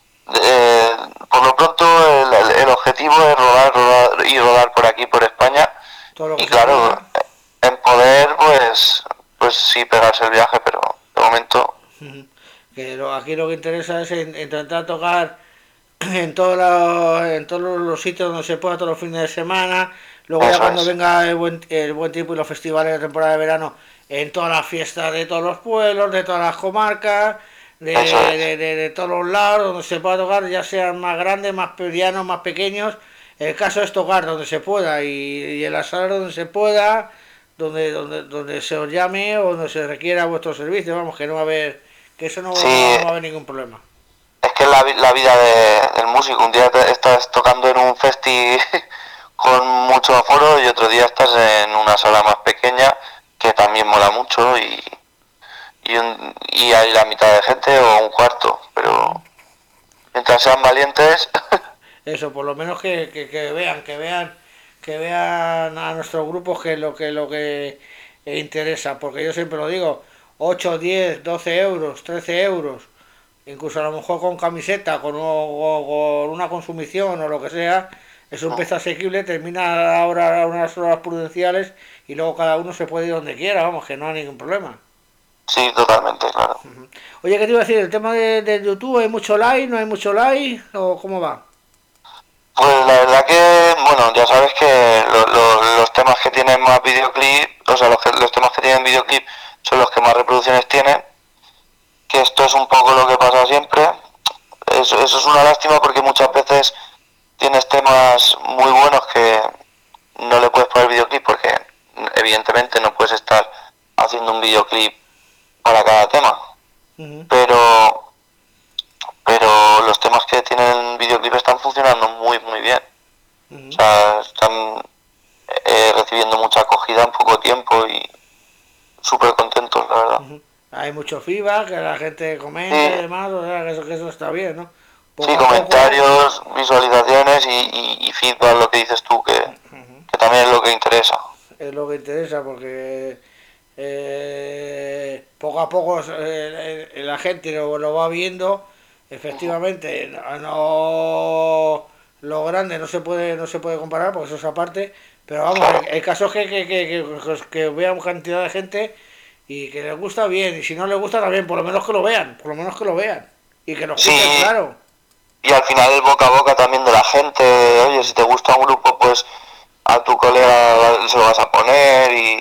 eh, por lo pronto el, el, el objetivo es rodar, rodar y rodar por aquí, por España, Todo lo que y se claro, pueda. en poder, pues, pues sí pegarse el viaje, pero de momento... Uh-huh. Que lo, aquí lo que interesa es en, intentar tocar en todos los, en todos los sitios donde se pueda, todos los fines de semana. Luego ya Eso cuando es, venga el buen, el buen tiempo y los festivales de temporada de verano, en todas las fiestas de todos los pueblos, de todas las comarcas, de, eso es. de, de, de todos los lados, donde se pueda tocar, ya sean más grandes, más medianos, más pequeños. El caso es tocar donde se pueda y, y en las salas donde se pueda, donde, donde, donde se os llame o donde se requiera vuestro servicio. Vamos, que no va a haber, que eso no, no, Sí, no va a haber ningún problema. es que es la, la vida de, del músico. Un día te, estás tocando en un festi con mucho aforo y otro día estás en una sala más pequeña que también mola mucho y, y, un, y hay la mitad de gente o un cuarto, pero mientras sean valientes... Eso, por lo menos que, que, que vean, que vean, que vean a nuestros grupos que es lo que lo que interesa, porque yo siempre lo digo, ocho diez doce euros, trece euros, incluso a lo mejor con camiseta, con, o, con una consumición o lo que sea, es un precio asequible, termina ahora unas horas prudenciales y luego cada uno se puede ir donde quiera, vamos, que no hay ningún problema. Sí, totalmente, claro. Oye, ¿qué te iba a decir? ¿El tema de, de YouTube, hay mucho like, no hay mucho like o cómo va? Pues la verdad que, bueno, ya sabes que lo, lo, los temas que tienen más videoclip, o sea, los, que, los temas que tienen videoclip son los que más reproducciones tienen, que esto es un poco lo que pasa siempre. Eso, eso es una lástima porque muchas veces tienes temas muy buenos que no le puedes poner videoclip porque evidentemente no puedes estar haciendo un videoclip para cada tema. Uh-huh. Pero pero los temas que tienen videoclip están funcionando muy muy bien. Uh-huh. O sea, están eh, recibiendo mucha acogida en poco tiempo y súper contentos, la verdad. Uh-huh. Hay mucho feedback, que la gente comenta sí. y demás, o sea, que eso, que eso está bien, ¿no? Poco sí, comentarios, poco... visualizaciones y, y, y feedback, lo que dices tú, que, uh-huh. que también es lo que interesa. Es lo que interesa porque eh, poco a poco eh, la gente lo, lo va viendo. Efectivamente, no, lo grande no se puede no se puede comparar porque eso es aparte, pero vamos, el, el caso es que, que, que, que, que vean cantidad de gente y que les gusta bien, y si no les gusta también, por lo menos que lo vean, por lo menos que lo vean y que lo escuchen, sí. Claro. Y al final el boca a boca también de la gente, oye, si te gusta un grupo, pues a tu colega se lo vas a poner y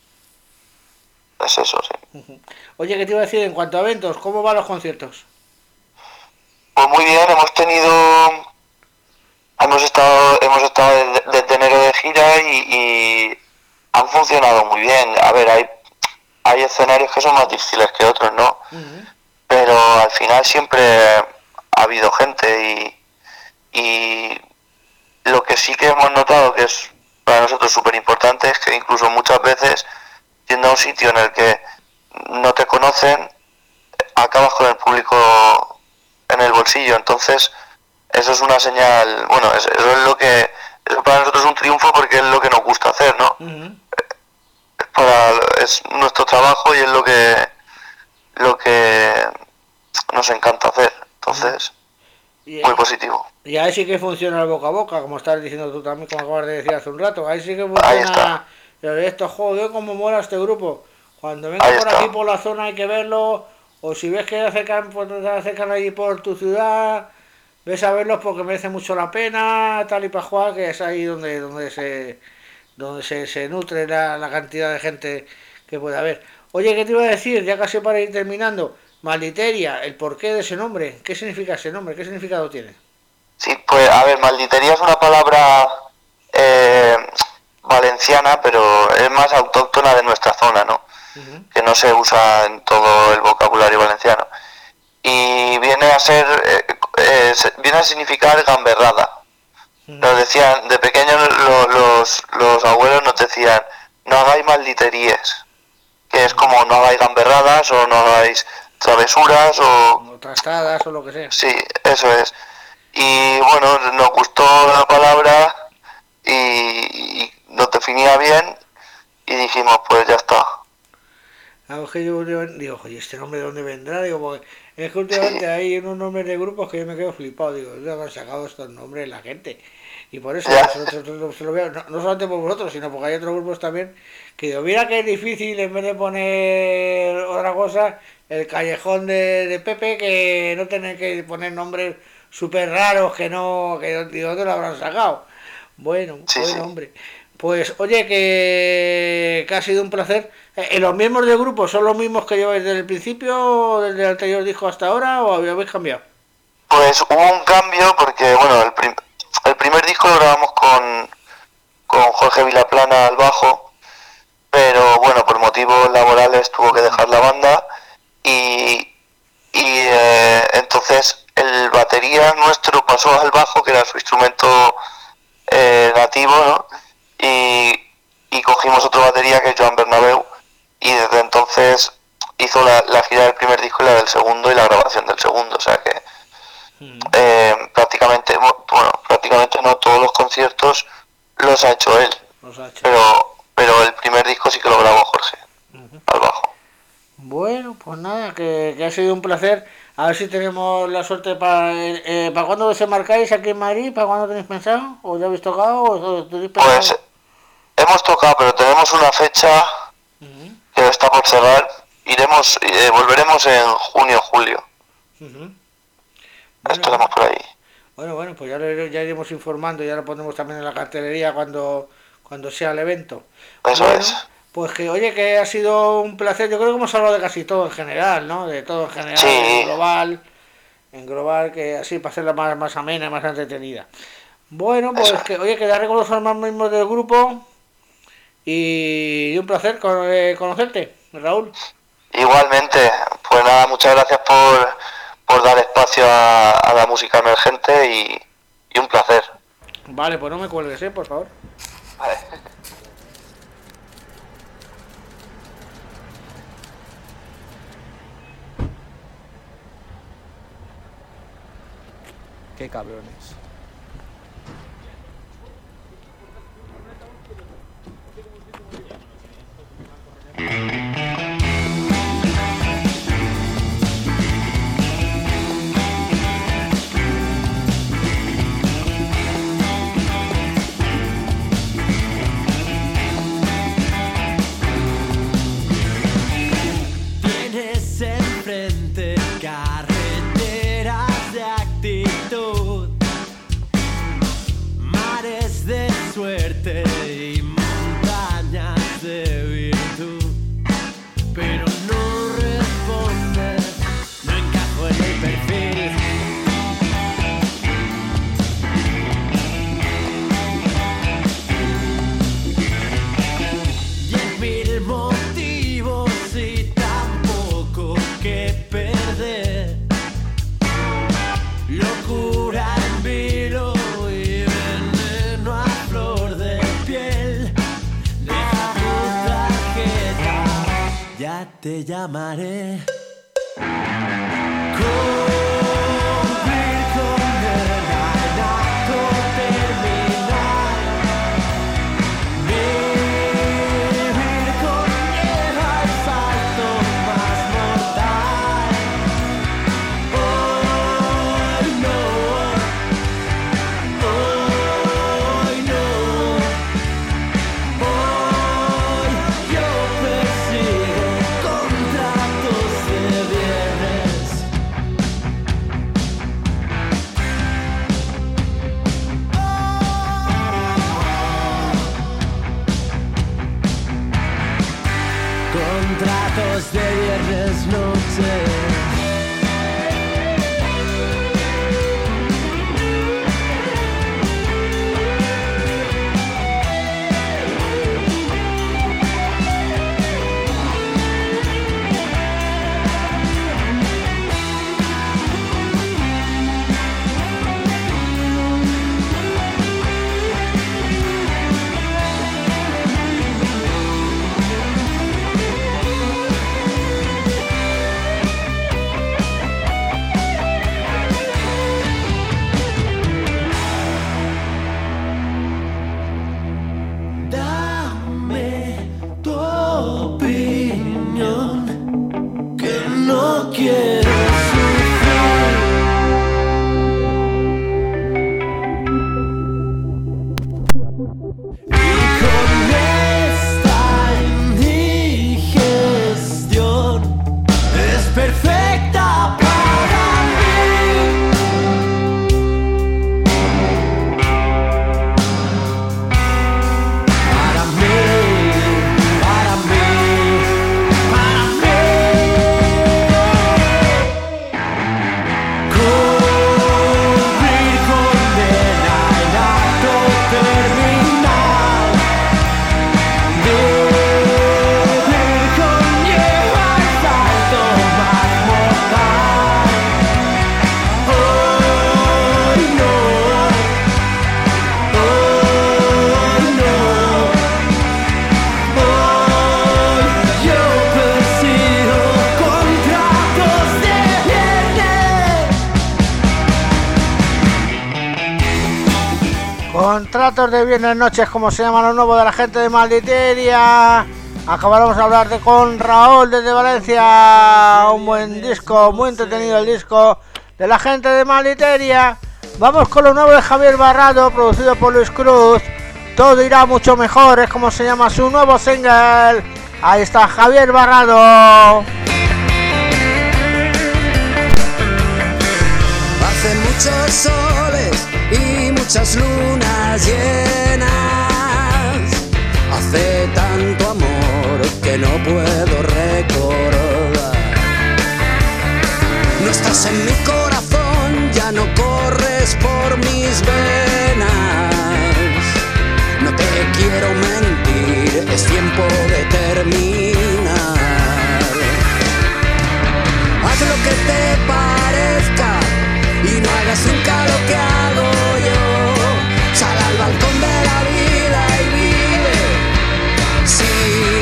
es eso, sí. Oye, ¿qué te iba a decir en cuanto a eventos? ¿Cómo van los conciertos? Pues muy bien, hemos tenido, hemos estado, hemos estado desde enero de gira y, y han funcionado muy bien. A ver, hay, hay escenarios que son más difíciles que otros, ¿no? Uh-huh. Pero al final siempre ha habido gente y, y lo que sí que hemos notado que es para nosotros súper importante es que incluso muchas veces, yendo a un sitio en el que no te conocen, acabas con el público en el bolsillo, entonces eso es una señal, bueno, eso es lo que, eso para nosotros es un triunfo porque es lo que nos gusta hacer, ¿no? Uh-huh. Es, para, es nuestro trabajo y es lo que lo que nos encanta hacer, entonces uh-huh. muy positivo. Y ahí sí que funciona el boca a boca, como estás diciendo tú también, como acabas de decir hace un rato, ahí sí que funciona esto, joder, cómo mola este grupo, cuando venga por aquí por la zona hay que verlo. O si ves que acercan, pues, te acercan allí por tu ciudad, ves a verlos porque merece mucho la pena, tal y pajuá, que es ahí donde donde se donde se, se nutre la, la cantidad de gente que puede haber. Oye, ¿qué te iba a decir? Ya casi para ir terminando, Malditeria, el porqué de ese nombre, ¿qué significa ese nombre? ¿Qué significado tiene? Sí, pues a ver, Malditeria es una palabra eh, valenciana, pero es más autóctona de nuestra zona, ¿no? Uh-huh. Que no se usa en todo el vocabulario valenciano y viene a ser eh, eh, viene a significar gamberrada. Uh-huh. Nos decían de pequeños lo, los los abuelos nos decían no hagáis malditerías, que es como no hagáis gamberradas o no hagáis travesuras o... o trastadas o lo que sea. Sí, eso es. Y bueno, nos gustó la palabra y, y nos definía bien y dijimos, pues ya está. Ah, es que yo digo, oye, ¿este nombre de dónde vendrá? Digo, porque es que últimamente sí. Hay unos nombres de grupos que yo me quedo flipado. Digo, ¿de dónde han sacado estos nombres la gente? Y por eso, se lo, se lo, se lo veo, no, no solamente por vosotros, sino porque hay otros grupos también que digo, mira que es difícil en vez de poner otra cosa, el callejón de, de Pepe, que no tener que poner nombres súper raros que no, que de dónde lo habrán sacado. Bueno, sí, bueno, sí. hombre. Pues oye, que, que ha sido un placer. Eh, ¿Los miembros del grupo son los mismos que lleváis desde el principio, desde el anterior disco hasta ahora, o habéis cambiado? Pues hubo un cambio porque, bueno, el, prim el primer disco lo grabamos con, con Jorge Vilaplana al bajo, pero bueno, por motivos laborales tuvo que dejar la banda y, y eh, entonces el batería nuestro pasó al bajo, que era su instrumento eh, nativo, ¿no? Y, y cogimos otro batería que es Joan Bernabeu y desde entonces hizo la, la gira del primer disco y la del segundo y la grabación del segundo, o sea que mm. eh, prácticamente, bueno, prácticamente no todos los conciertos los ha hecho él, ha hecho. pero pero el primer disco sí que lo grabó Jorge, uh-huh. al bajo. Bueno, pues nada, que, que ha sido un placer. A ver si tenemos la suerte para... Eh, ¿Para cuándo desembarcáis aquí en Madrid? ¿Para cuándo tenéis pensado? ¿O ya habéis tocado? ¿O tenéis pensado? Pues hemos tocado, pero tenemos una fecha uh-huh. que está por cerrar. Iremos, eh, volveremos en junio, julio. Uh-huh. Bueno, estaremos por ahí. Bueno, bueno, pues ya, le, ya iremos informando, ya lo ponemos también en la cartelería cuando, cuando sea el evento. Eso bueno, es. Pues que, oye, que ha sido un placer. Yo creo que hemos hablado de casi todo en general, ¿no? De todo en general, sí. en global, en global, que así para hacerla más, más amena, más entretenida. Bueno, pues Eso. que, oye, que daré con los más mismos del grupo y un placer con, eh, conocerte, Raúl. Igualmente, pues nada, muchas gracias por, por dar espacio a, a la música emergente y, y un placer. Vale, pues no me cuelgues, ¿eh? Por favor. Vale. Qué cabrones. Tienes enfrente carreteras de actitud, mares de suerte y montañas de virtud, pero no respondes, no encajo en el perfil. Diez mil motivos y tan poco que perder, locura en vilo y veneno a flor de piel. Deja tu tarjeta, ya te llamaré. Cumplir con el acto terminal, vivir con miedo al salto más mortal. Hoy no, hoy no, hoy yo persigo contratos de no quiero sufrir. Y con esta indigestión es perfecta para mí. Para mí, para mí, para mí. Cubrir condena en acto terminal. Vivir conlleva el salto más mortal. Hoy no, hoy no, hoy yo persigo contratos de viernes. Contratos de viernes noches, como se llama lo nuevo de la gente de Malditeria. Acabaremos de hablar de con Raúl desde Valencia. Un buen disco, muy entretenido el disco de la gente de Malditeria. Vamos con lo nuevo de Javier Barrado, producido por Luis Cruz. Todo irá mucho mejor, es como se llama su nuevo single. Ahí está Javier Barrado. Hace muchos soles y muchas lunas llenas. Hace tanto amor que no puedo recordar. No estás en mi corazón, ya no corres por mis venas. No te quiero mentir, es tiempo de terminar. Haz lo que te parezca y no hagas nunca lo que hago yo. Sal al balcón de la vida y vive sin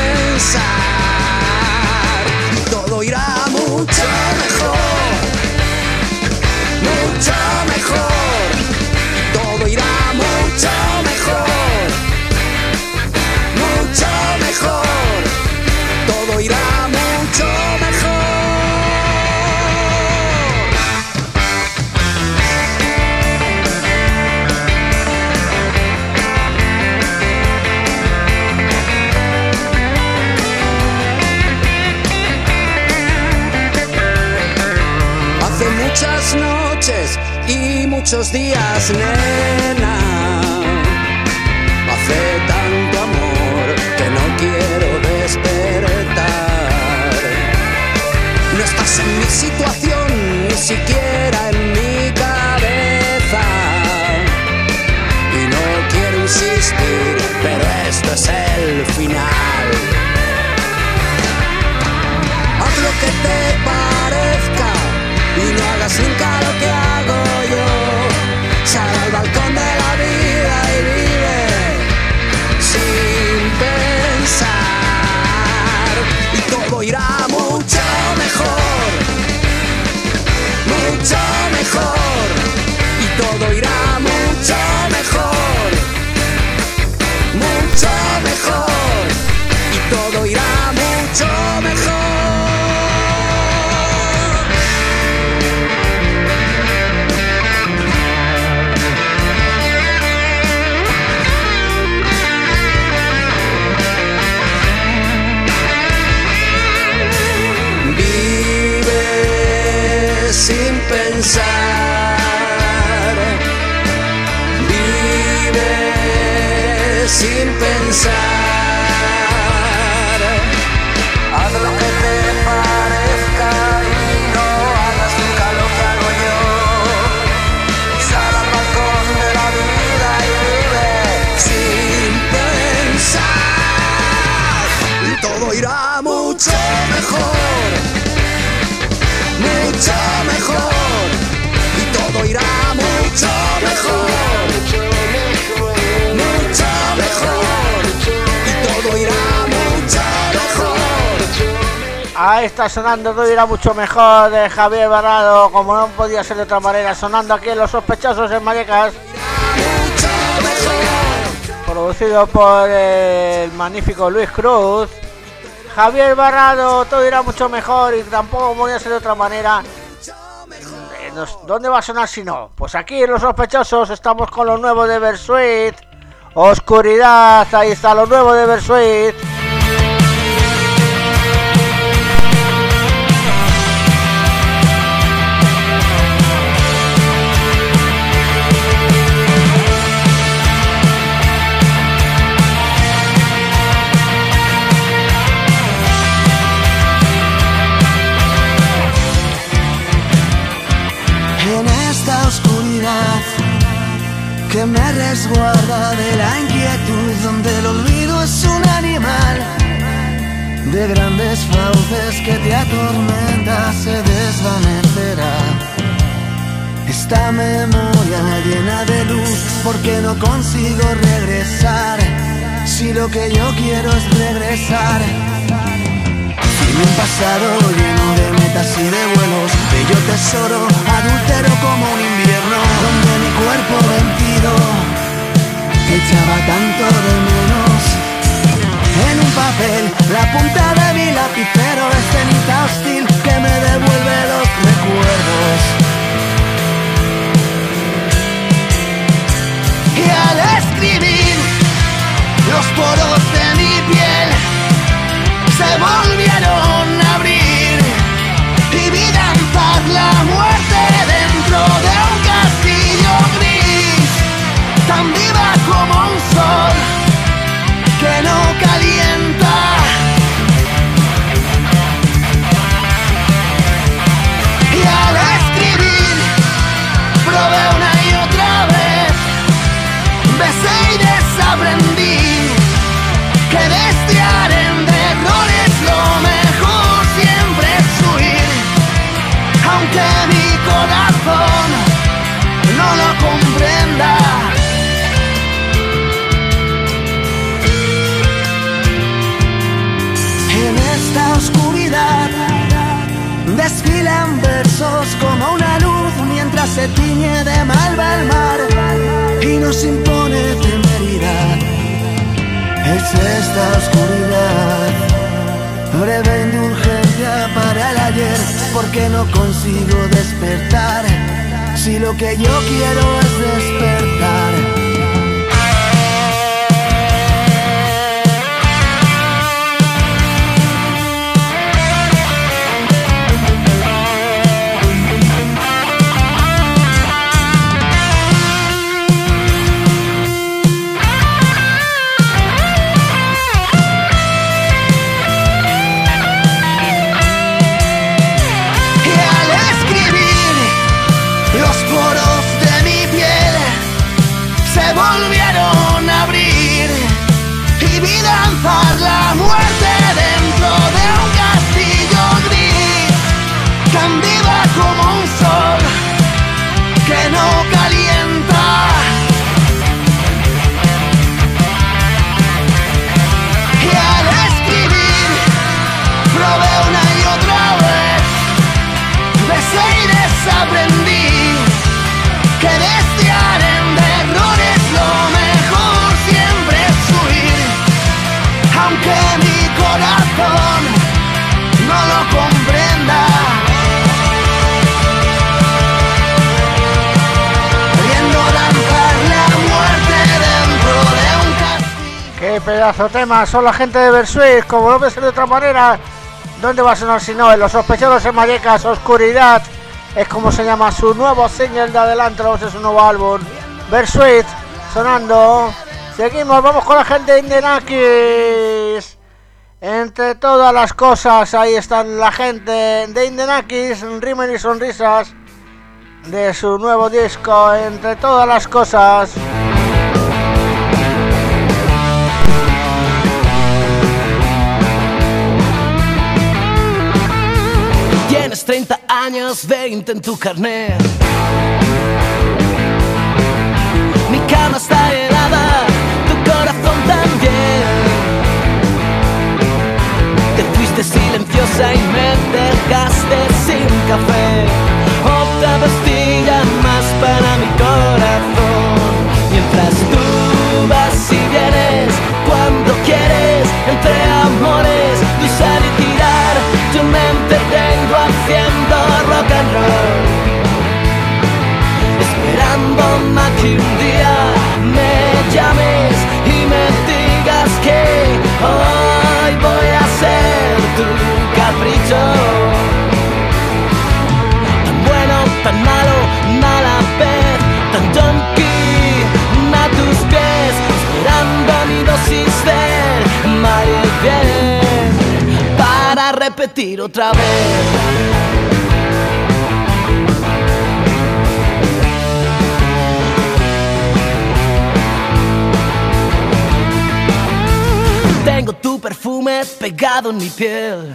pensar. Y todo irá mucho mejor, mucho mejor. Y todo irá mucho mejor, mucho mejor. Todo irá mucho mejor. Hace muchas noches y muchos días, nena. Hace tanto amor que no quiero despertar. No estás en mi situación, ni siquiera en mi cabeza. Y no quiero insistir, pero esto es el final. Haz lo que te parezca y no hagas nunca lo que hago yo. Sal al balcón de la vida y vive sin pensar. Y todo irá mucho mejor, mucho mejor. Y todo irá mucho mejor, mucho mejor. Y todo irá mucho mejor. Sin pensar, vive sin pensar. Haz lo que te parezca y no hagas nunca lo que hago yo. Sal al balcón de la vida y vive sin pensar. Y todo irá mucho mejor, mucho mejor. Y todo irá mucho mejor, mucho mejor. Y todo irá mucho mejor. Ahí está sonando Todo irá mucho mejor de Javier Barrado, como no podía ser de otra manera, sonando aquí en Los Sospechosos en Vallecas. Producido por el magnífico Luis Cruz. Javier Barrado, todo irá mucho mejor y tampoco podría ser de otra manera. Eh, nos- ¿Dónde va a sonar si no? Pues aquí en Los Sospechosos estamos con lo nuevo de Bersuit. Oscuridad, ahí está lo nuevo de Bersuit. En esta oscuridad que me resguarda de la inquietud, donde el olvido es un animal de grandes fauces que te atormenta, se desvanecerá esta memoria llena de luz, porque no consigo regresar, si lo que yo quiero es regresar. Tiene un pasado lleno de metas y de vuelos, bello tesoro, adúltero como un invierno, donde mi cuerpo vencido te echaba tanto de menos. En un papel, la punta de mi lapicero, escenita hostil que me devuelve los recuerdos. Y al escribir, los poros de mi piel se volvieron a abrir y vi danzar la muerte dentro de un castillo gris, tan viva como un sol que no calienta. Y al escribir probé una y otra vez, besé y desaprendí que de este harén de errores lo mejor siempre es huir, aunque mi corazón no lo comprenda. En esta oscuridad desfilan versos como una luz, mientras se tiñe de malva el mar y nos impone temeridad. Es esta oscuridad, breve indulgencia para el ayer, porque no consigo despertar, si lo que yo quiero es despertar. Volvieron a abrir y vi danzar la muerte dentro de un castillo gris, tan viva como un sol que no calienta. Y al escribir probé una y otra vez, besé y desaprendí que de este harén de errores lo mejor siempre es huir, aunque mi corazón no lo comprenda. Viendo danzar la muerte dentro de un castillo. Qué pedazo de tema, son la gente de Bersuit, como no puede ser de otra manera. ¿Dónde va a sonar si no? En Los Sospechosos en Vallecas, Oscuridad. Es como se llama su nuevo single de adelanto, es su nuevo álbum. Bersuit, sonando. Seguimos, vamos con la gente de Indenakis. Entre todas las cosas, ahí están la gente de Indenakis, Rímel y Sonrisas, de su nuevo disco, Entre todas las cosas. Tienes treinta años, veinte en tu carnet. Mi cama está helada, tu corazón también. Te fuiste silenciosa y me dejaste sin café. Otra pastilla más para mi corazón. Mientras tú vas y vienes, cuando quieres, entre amores, tus repetir otra vez. Tengo tu perfume pegado en mi piel,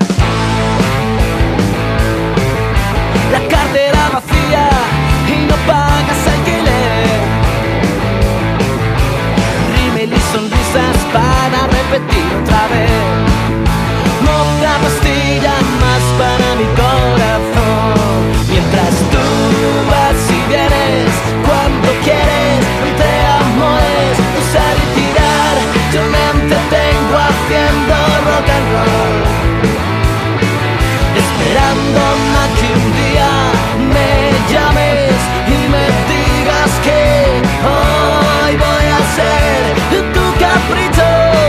la cartera vacía y no pagas alquiler. Rímel y sonrisas para repetir otra vez. Otra pastilla más para mi corazón. Mientras tú vas y vienes, cuando quieres, entre amores, usar y tirar, yo me entretengo haciendo rock and roll, esperando a que un día me llames y me digas que hoy voy a ser tu capricho.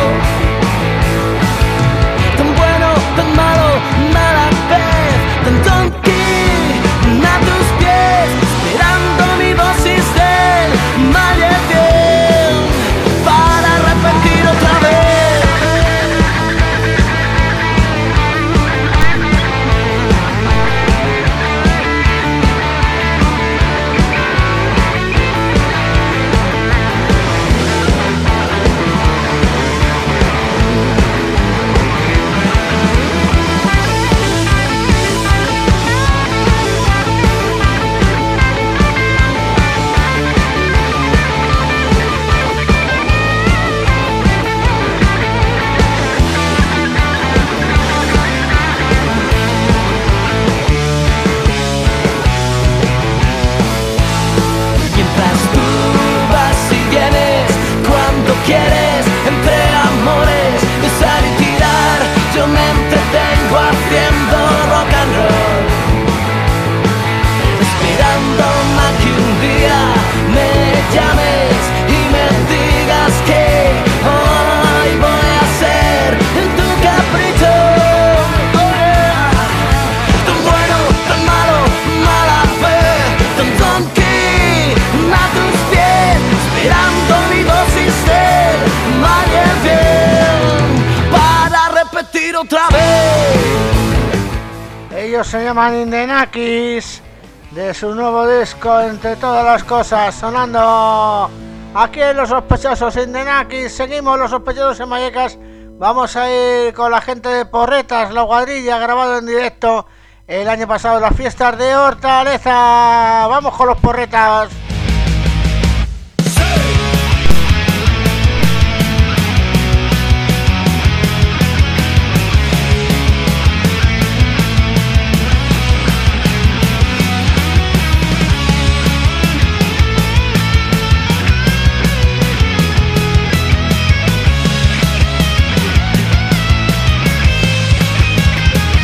Tan malo, mala vez, tan tonti, a tus pies, esperando mi dosis del mal y el bien, para repetir otra vez. Quieres, entre amores, besar y tirar, yo me entretengo haciendo rock and roll, esperando a que un día me llames y me digas que hoy voy a ser tu capricho. Oh yeah. Tan bueno, tan malo, mala fe, tan donkey, a tus pies, esperando mi dosis de otra vez. Ellos se llaman Indenakis, de su nuevo disco Entre todas las cosas, sonando aquí en Los Sospechosos. Indenakis, seguimos Los Sospechosos en Vallecas. Vamos a ir con la gente de Porretas, La Cuadrilla, grabado en directo el año pasado en las fiestas de Hortaleza. Vamos con los Porretas.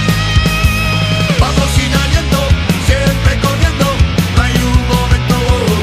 Vamos sin aliento, siempre corriendo, no hay un momento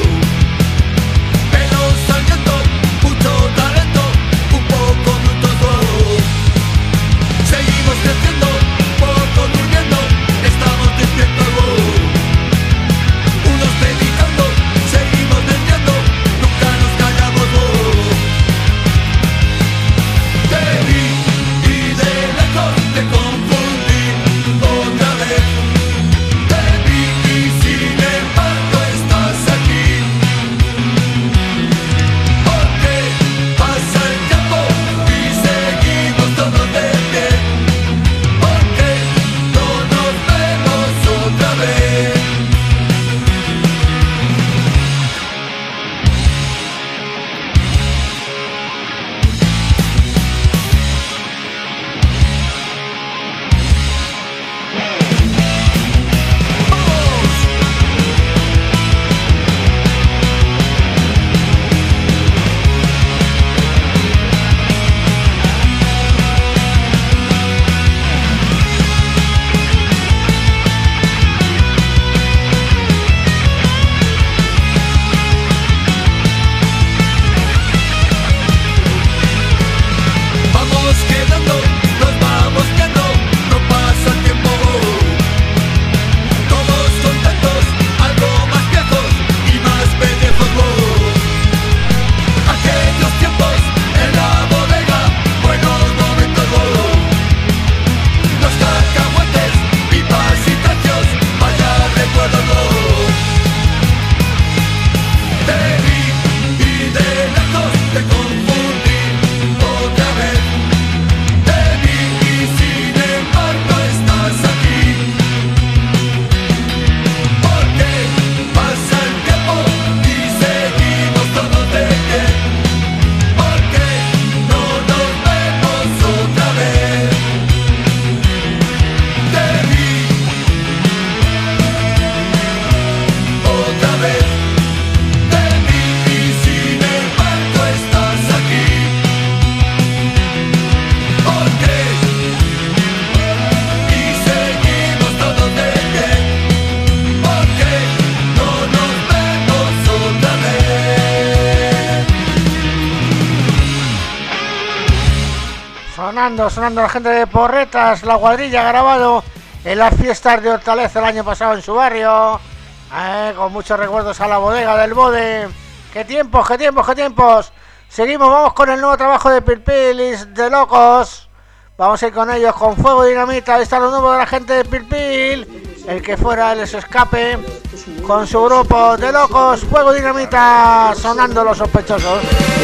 Sonando, sonando la gente de Porretas, la cuadrilla grabado en las fiestas de Hortaleza el año pasado en su barrio, eh, con muchos recuerdos a la bodega del Bode. ¡Qué tiempos, qué tiempos, qué tiempos! Seguimos, vamos con el nuevo trabajo de Pilpilis de Locos. Vamos a ir con ellos, con Fuego y Dinamita. Ahí está lo nuevo de la gente de Pilpil, el que fuera el escape, con su grupo de Locos, Fuego y Dinamita, sonando Los Sospechosos.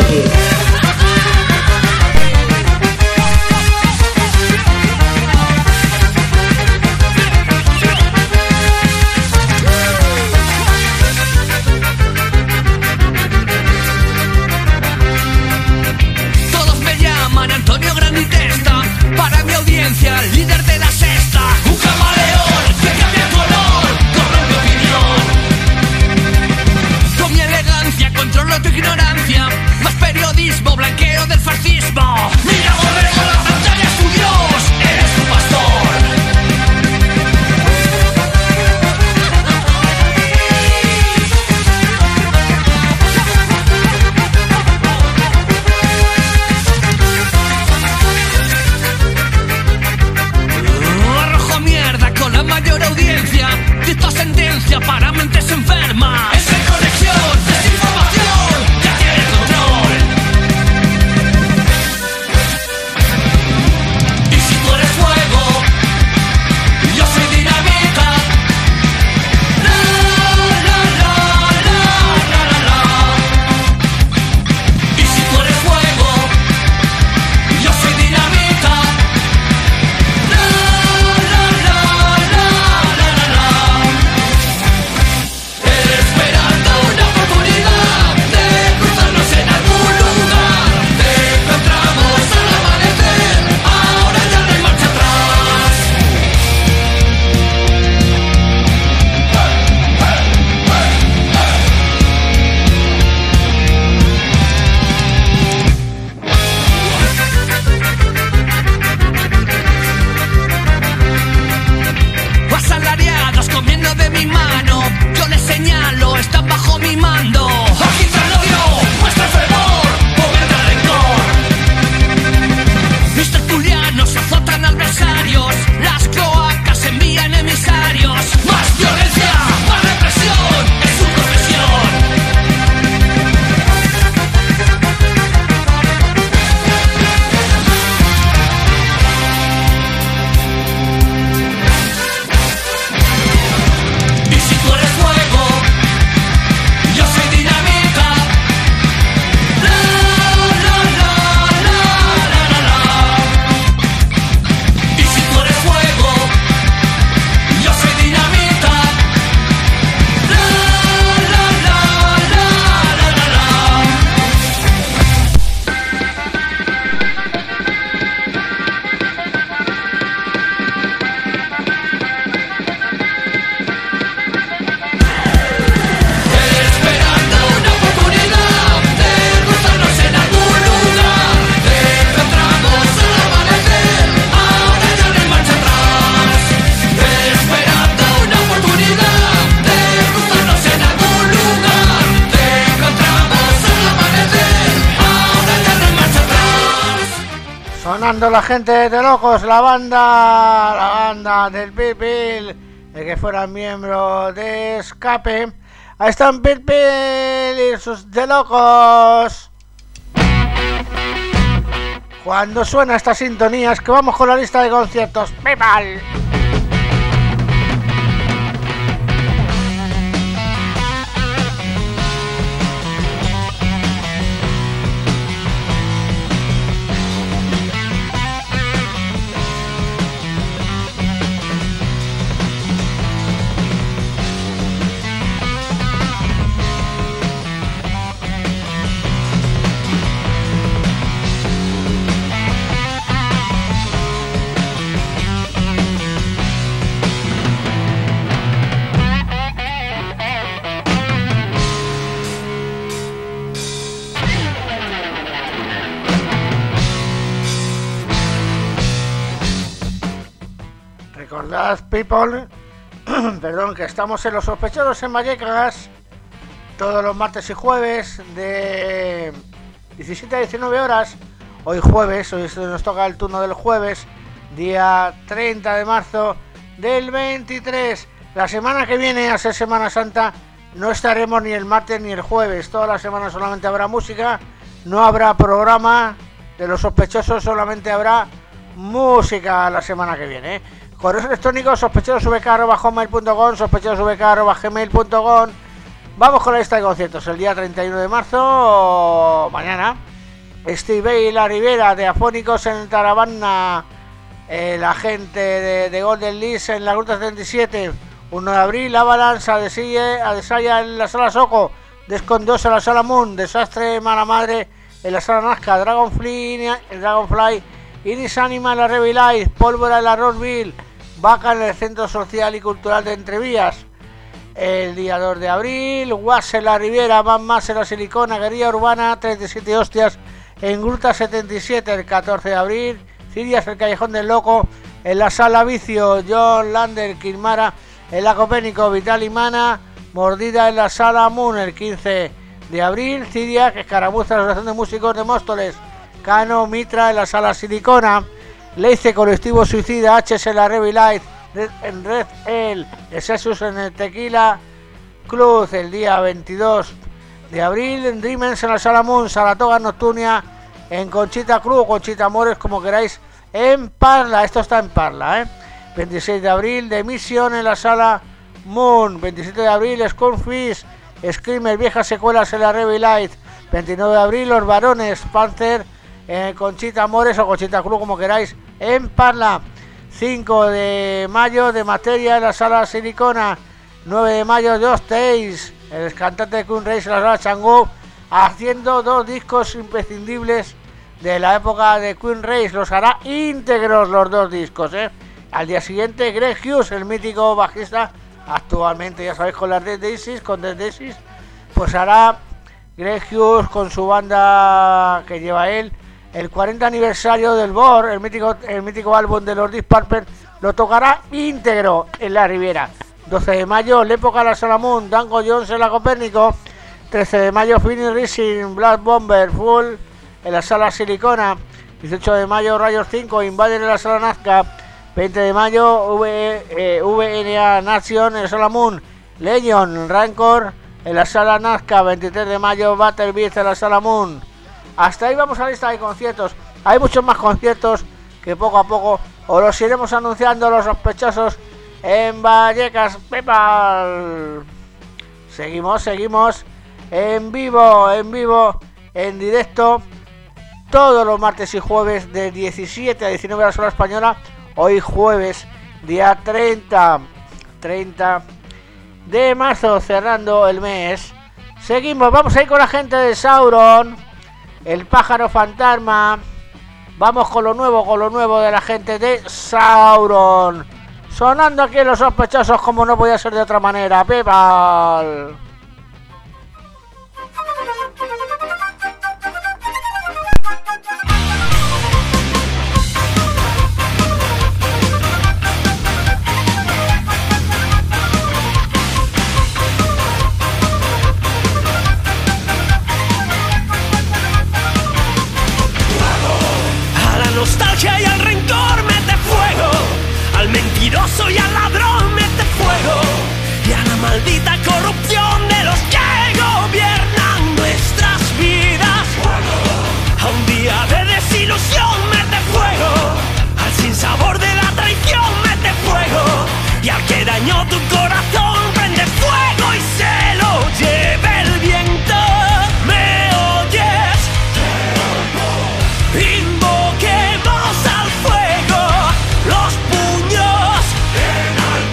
Antonio Granditesta, para mi audiencia, líder de la sexta. Un camaleón que cambia color, corre mi opinión. Con mi elegancia controlo tu ignorancia, más periodismo, blanqueo del fascismo. Mira, borrego, la pantalla es tu Dios, eres tu pastor. Mayor audiencia, dicto sentencia para mentes enfermas. Es conexión, desinformación, ya tiene control. Y si tú eres fuego, yo soy dinamita. La, la, la, la, la, la, la. Y si tú eres fuego, yo soy dinamita. De mi mano, yo les señalo, están bajo mi mando. Agitan el odio, muestra fervor, fomenta el rencor. Mis tertulianos azotan adversarios, las cloacas envían emisarios. Más violencia, más represión, es su profesión. Sonando la gente de Locos, la banda, la banda del Pilpil, el que fuera miembro de Escape. Ahí están Pilpil y sus de Locos. Cuando suena esta sintonía es que vamos con la lista de conciertos. ¡Pipal! Recordad, people, perdón, que estamos en Los Sospechosos en Vallecas todos los martes y jueves de diecisiete a diecinueve horas, hoy jueves, hoy nos toca el turno del jueves, día treinta de marzo del veintitrés. La semana que viene, a ser Semana Santa, no estaremos ni el martes ni el jueves. Toda la semana solamente habrá música, no habrá programa de Los Sospechosos, solamente habrá música la semana que viene, ¿eh? Correos electrónicos sospechosovk arroba hotmail punto com, sospechosovk arroba gmail punto com. Vamos con la lista de conciertos. El día treinta y uno de marzo, mañana, Steve y la Rivera de Afónicos en Tarabana, eh, la gente de, de Golden Lease en la Ruta setenta y siete. uno de abril, Avalanche, Adesaya en la Sala Soco, Descondosa en la Sala Moon, Desastre Mala Madre en la Sala Nazca, Dragonfly, Dragonfly, Iris Anima en la Revilife, Pólvora en la Roseville, Vaca en el Centro Social y Cultural de Entrevías. El día dos de abril, Guas en la Riviera, Van Más en la Silicona, Guerrilla Urbana, treinta y siete Hostias en Gruta setenta y siete. El catorce de abril, Cirias, el Callejón del Loco, en la Sala Vicio, John Lander, Quilmara, en la Copérnico, Vital y Mana, Mordida en la Sala Moon. El quince de abril, Cirias, Escaramuza, la Asociación de Músicos de Móstoles, Cano, Mitra en la Sala Silicona, Leice, Colectivo Suicida, H S en la Revilife, en Red El, Exesus en el Tequila Club. El día veintidós de abril, en Dreamers en la Sala Moon, Saratoga Nocturnia en Conchita Cruz, Conchita Amores, como queráis, en Parla. Esto está en Parla, ¿eh? veintiséis de abril, de Mission en la Sala Moon. veintisiete de abril, Scornfish, Screamer, Viejas Secuelas en la Revilife. veintinueve de abril, Los Varones, Panther en Conchita Amores o Conchita Cruz, como queráis, en Parla. cinco de mayo, de Materia en la Sala Silicona. nueve de mayo, Just Days, el cantante de Queen Race en la Sala Changó, haciendo dos discos imprescindibles de la época de Queen Race. Los hará íntegros los dos discos, ¿eh? Al día siguiente, Greg Hughes, el mítico bajista, actualmente ya sabéis con las Dead Daisies, con Dead Daisies, pues hará Greg Hughes con su banda que lleva él el cuarenta aniversario del B O R, el mítico, el mítico álbum de los Deep Purple, lo tocará íntegro en la Riviera. doce de mayo, L'Época en la Sala Moon, Dango Jones en la Copérnico. trece de mayo, Phoenix Rising, Black Bomber, Full en la Sala Silicona. dieciocho de mayo, Rayos cinco, Invader en la Sala Nazca. veinte de mayo, v, eh, V N A Nation en la Sala Moon. Legion, Rancor en la Sala Nazca. veintitrés de mayo, Battle Beast en la Sala Moon. Hasta ahí vamos a la lista de conciertos. Hay muchos más conciertos que poco a poco os los iremos anunciando. Los Sospechosos en Vallecas. PayPal. Seguimos, seguimos en vivo, en vivo, en directo, todos los martes y jueves de diecisiete a diecinueve horas hora española. Hoy jueves, día treinta de marzo, cerrando el mes. Seguimos, vamos a ir con la gente de Sauron, el pájaro fantasma. Vamos con lo nuevo, con lo nuevo de la gente de Sauron. Sonando aquí en Los Sospechosos, como no podía ser de otra manera. PayPal. Nostalgia y al rencor mete fuego, al mentiroso y al ladrón mete fuego, y a la maldita corrupción de los que gobiernan nuestras vidas. A un día de desilusión mete fuego, al sinsabor de la traición mete fuego, y al que dañó tu corazón prende fuego y se lo lleve el viento. ¿Me oyes? Invoquemos al fuego los puños en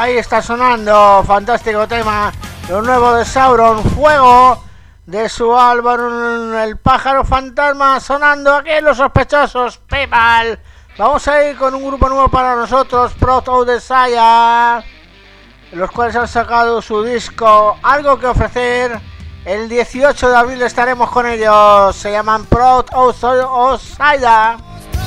Ahí está sonando, fantástico tema, lo nuevo de Sauron, Fuego, de su álbum El pájaro fantasma, sonando aquí en Los Sospechosos People. Vamos a ir con un grupo nuevo para nosotros, Proud of Desire, los cuales han sacado su disco Algo que ofrecer. El dieciocho de abril estaremos con ellos, se llaman Proud of Desire.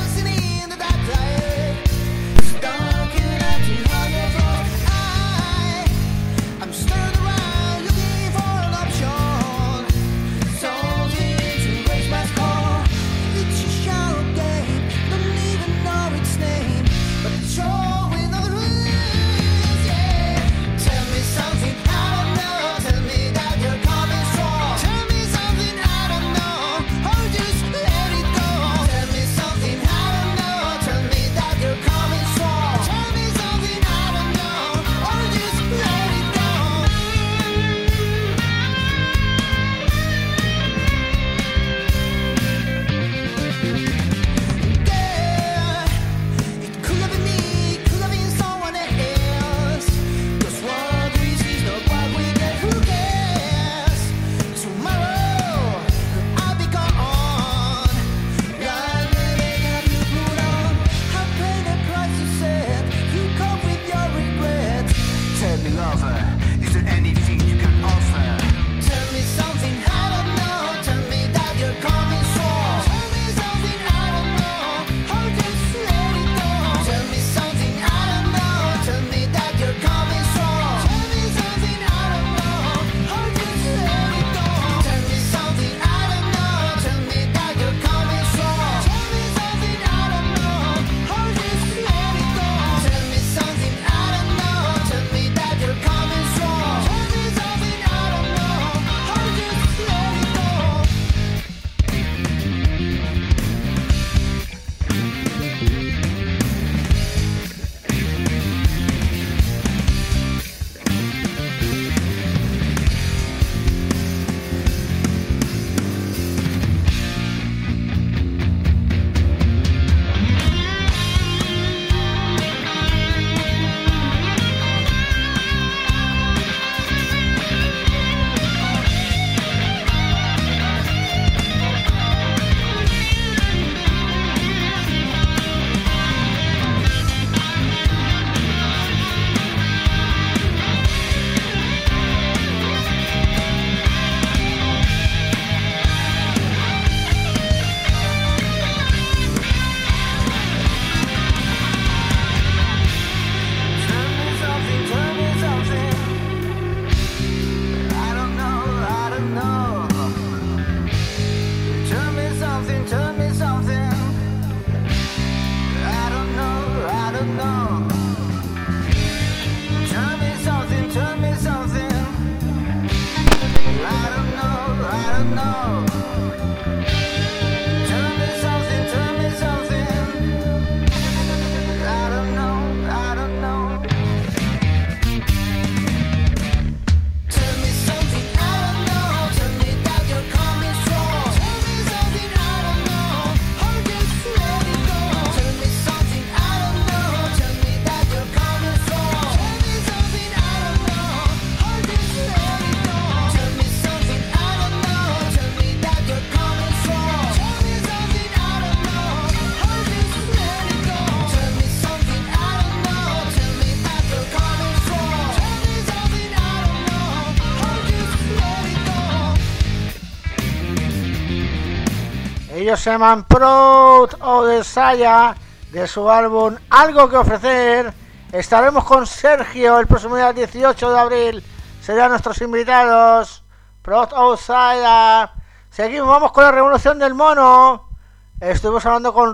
Ellos se llaman Proud of Desire, de su álbum Algo que ofrecer. Estaremos con Sergio el próximo día dieciocho de abril. Serán nuestros invitados. Proud of Desire. Seguimos, vamos con la Revolución del Mono. Estuvimos hablando con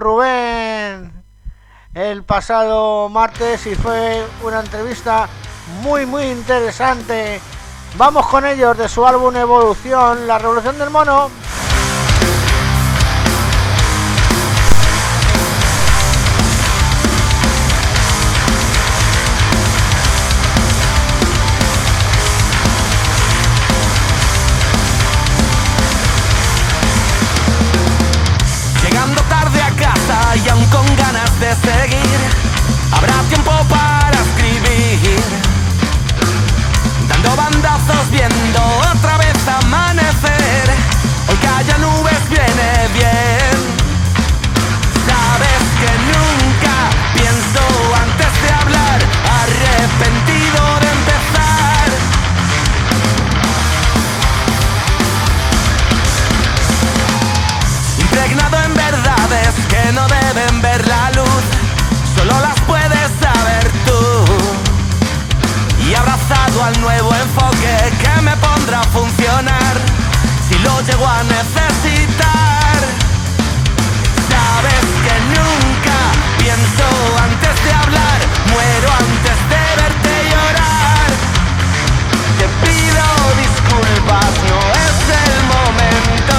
Rubén el pasado martes y fue una entrevista muy muy interesante. Vamos con ellos, de su álbum Evolución, La Revolución del Mono. Y aún con ganas de seguir, habrá tiempo para escribir brazos viendo otra vez amanecer. Hoy que haya nubes viene bien. Sabes que nunca pienso antes de hablar, arrepentido de empezar. Impregnado en verdades que no deben ver la luz, solo las puedes saber tú. Y abrazado al nuevo enfoque que me pondrá a funcionar si lo llego a necesitar. Sabes que nunca pienso antes de hablar, muero antes de verte llorar. Te pido disculpas, no es el momento.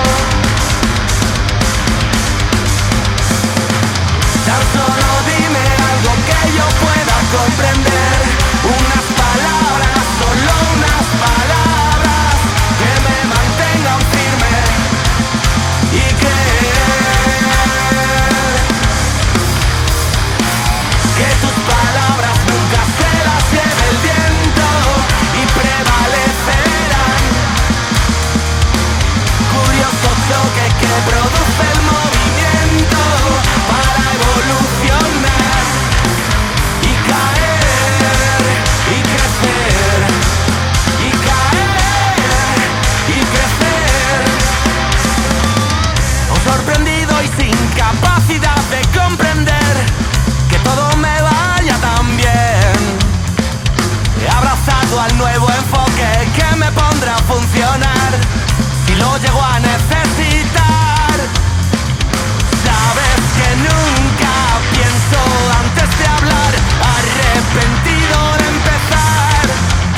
Tan solo dime algo que yo pueda comprender. Unas palabras, solo unas palabras que me mantengan firme y creer que tus palabras nunca se las lleve el viento y prevalecerán. Curioso choque que produce el movimiento para evolucionar y caer y crecer y caer y crecer. Oh, sorprendido y sin capacidad de comprender que todo me vaya tan bien. He abrazado al nuevo enfoque que me pondrá a funcionar si lo llego a necesitar. Sabes que nunca pienso antes de hablar, arrepentido de empezar.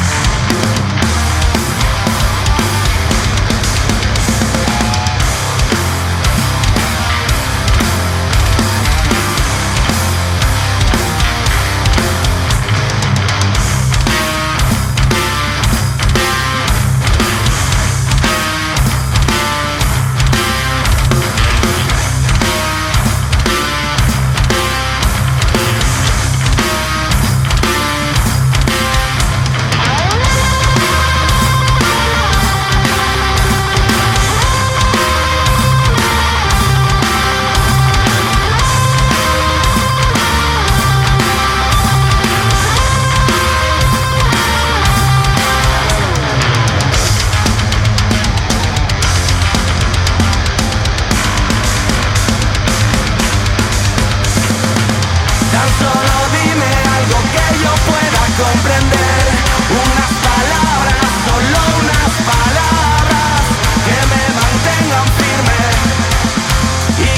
Tan solo dime algo que yo pueda comprender. Unas palabras, solo unas palabras que me mantengan firme y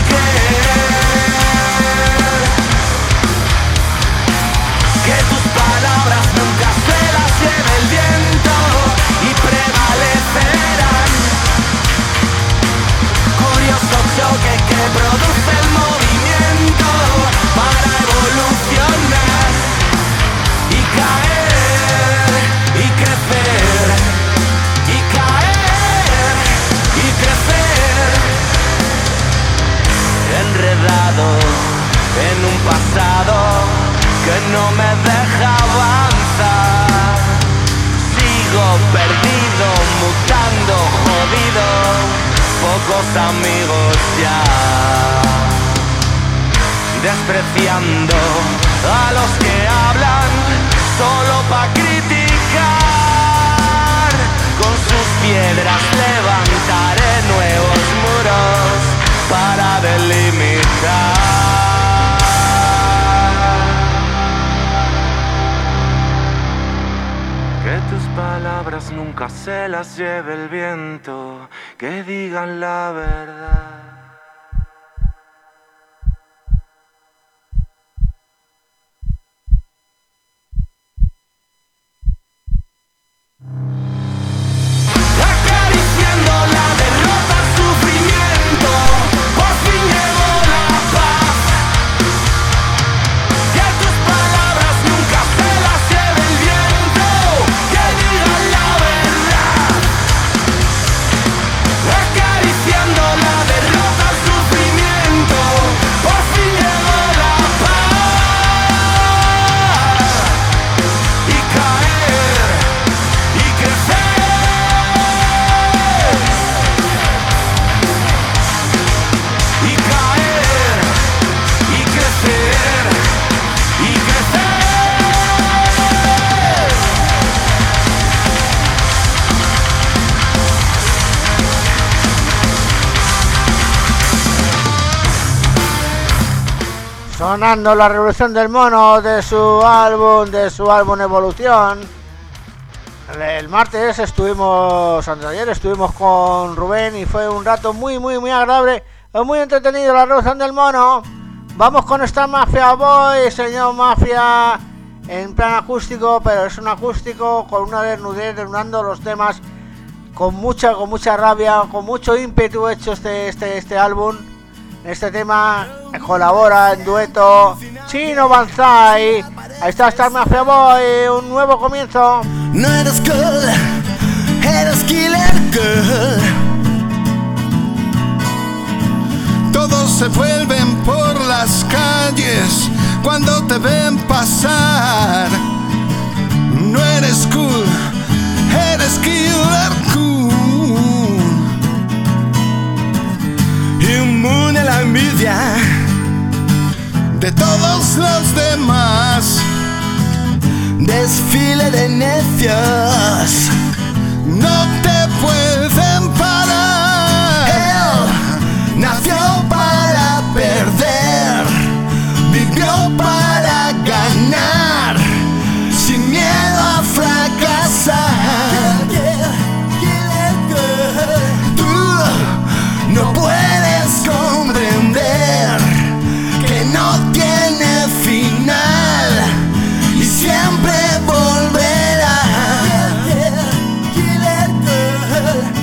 creer que tus palabras nunca se las lleve el viento y prevalecerán. Curioso choque que produce el movimiento para evolucionar y caer y crecer y caer y crecer. Enredado en un pasado que no me deja avanzar. Sigo perdido, mutando, jodido, pocos amigos ya, despreciando a los que hablan solo pa' criticar. Con sus piedras levantaré nuevos muros para delimitar. Que tus palabras nunca se las lleve el viento, que digan la verdad. Acariciando la derrota, el sufrimiento, por fin llegó la paz. Que tus palabras nunca se las lleve el viento, que digan la verdad. Acariciando la derrota. Sonando La Revolución del Mono de su álbum, de su álbum Evolución. El martes estuvimos, ayer estuvimos con Rubén y fue un rato muy, muy, muy agradable, muy entretenido, La Revolución del Mono. Vamos con esta Mafia Boy, señor Mafia, en plan acústico, pero es un acústico con una desnudez, desnudando los temas con mucha, con mucha rabia, con mucho ímpetu hecho este, este, este álbum. En este tema colabora en dueto Chino Banzai. Ahí está Star Mafia Boy, un nuevo comienzo. No eres cool, eres killer girl. Todos se vuelven por las calles cuando te ven pasar. No eres cool, eres killer cool. Inmune a la envidia de todos los demás. Desfile de necios, no te pueden parar. Él nació para perder, vivió para ganar, sin miedo a fracasar. Tú no puedes comprender que no tiene final y siempre volverá. Killer girl.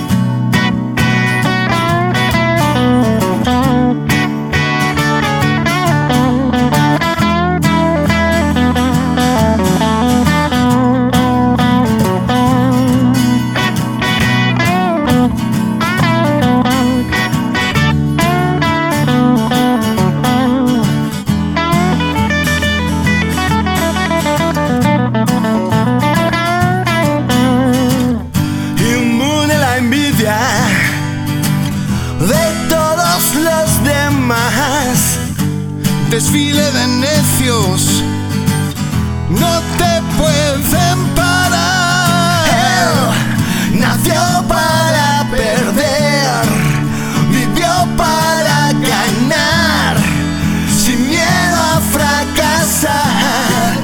Desfile de necios, no te pueden parar. Él nació para perder, vivió para ganar, sin miedo a fracasar.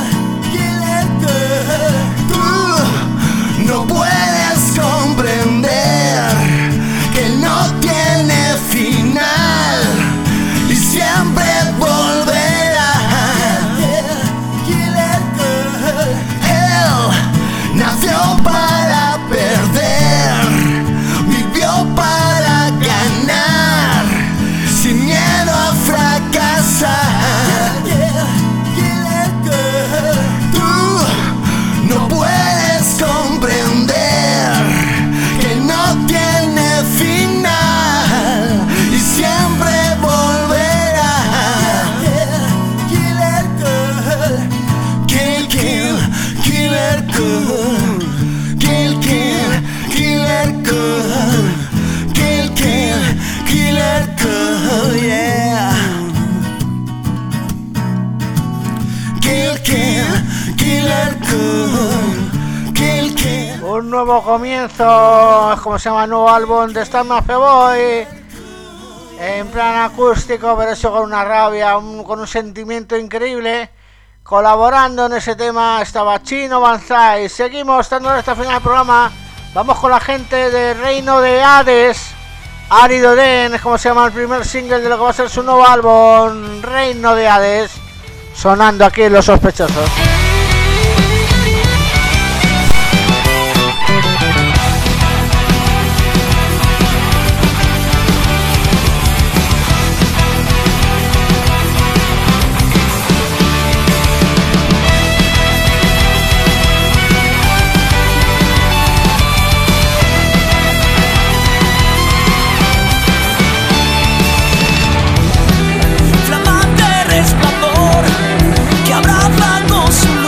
Tú no puedes comprender que no tiene final y siempre volverá. Killer girl. Él nació para perder, vivió para ganar, sin miedo a fracasar. Killer girl. Tú no puedes comprender que no tiene final y siempre volverá. Killer girl, kill, kill, killer girl, kill, kill, killer girl, kill, kill, killer girl, yeah. Kill, kill, killer girl, kill, kill. Un nuevo comienzo, es como se llama el nuevo álbum de Star Mafia Boy. En plan acústico, pero eso con una rabia, un, con un sentimiento increíble. Colaborando en ese tema estaba Chino Banzai. Seguimos dando hasta el final del programa. Vamos con la gente de Reino de Hades. Árido Den, es como se llama el primer single de lo que va a ser su nuevo álbum, Reino de Hades. Sonando aquí en Los Sospechosos. Flamante resplandor que abraza con su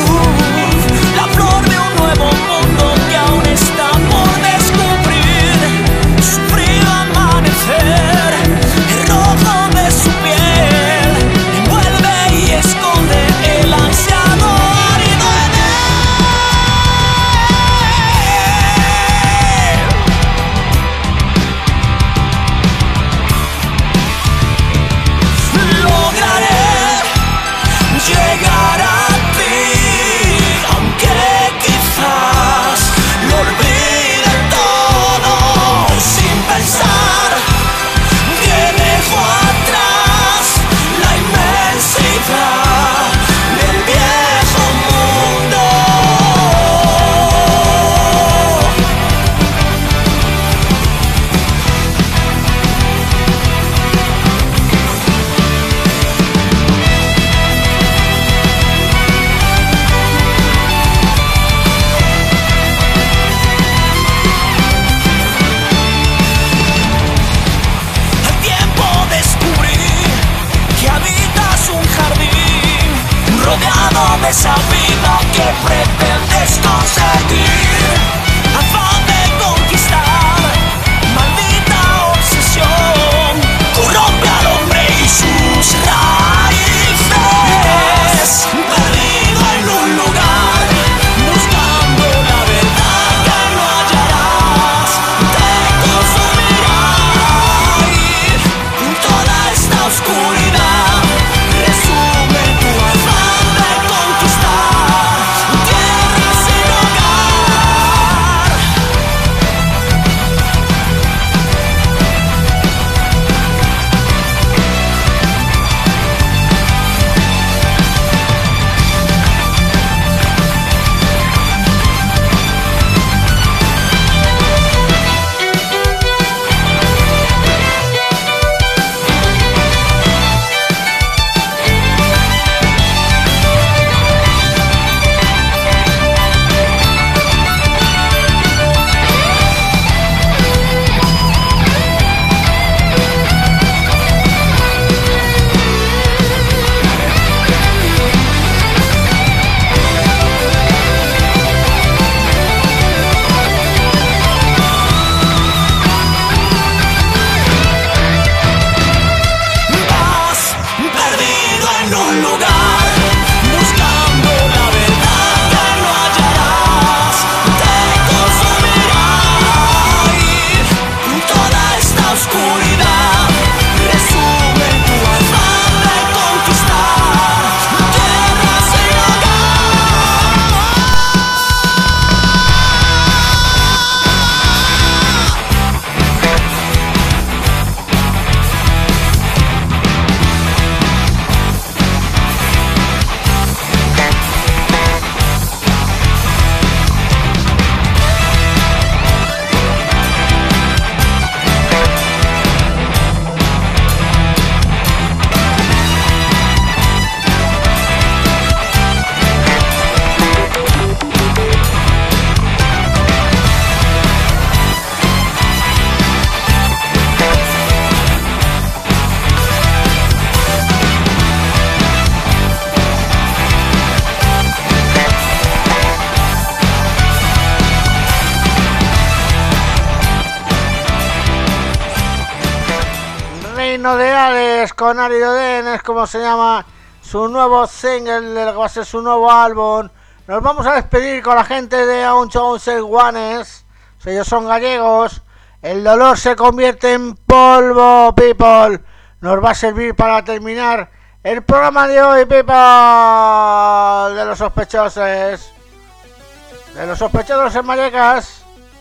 Sospechosos con Árido Den, es como se llama su nuevo single, de lo que va a ser su nuevo álbum. Nos vamos a despedir con la gente de Oncho Once Guanes, ellos son gallegos. El dolor se convierte en polvo, people. Nos va a servir para terminar el programa de hoy, people, de los sospechosos. De los sospechosos en Vallecas.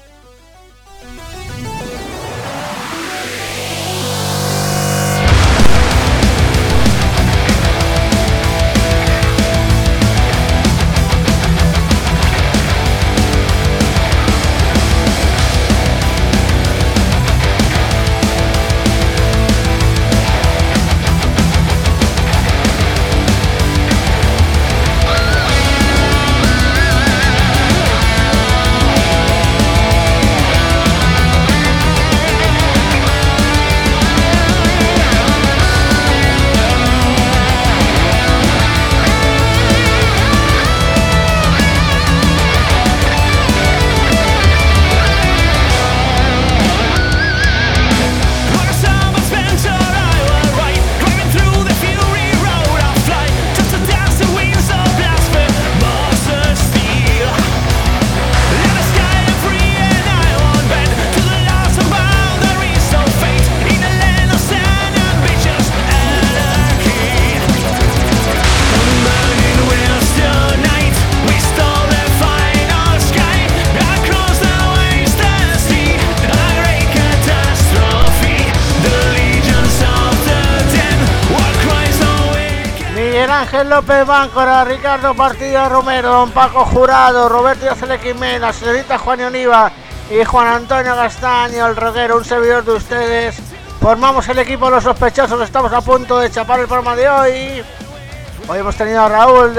Ángel López Báncora, Ricardo Partida Romero, Don Paco Jurado, Roberto Yacelequimé, la señorita Juan Oniva y Juan Antonio Castaño, el roguero, un servidor de ustedes. Formamos el equipo de los sospechosos, estamos a punto de chapar el programa de hoy. Hoy hemos tenido a Raúl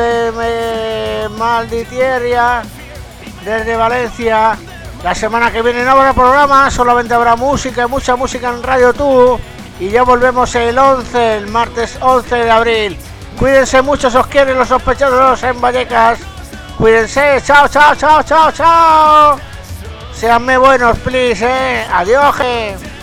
de Malditieria, desde Valencia. La semana que viene no habrá programa, solamente habrá música, mucha música en Radio Tú. Y ya volvemos el once, el martes once de abril. Cuídense mucho, si os quieren los sospechosos en Vallecas. Cuídense, chao, chao, chao, chao, chao. Seanme buenos, please, eh. Adiós, je.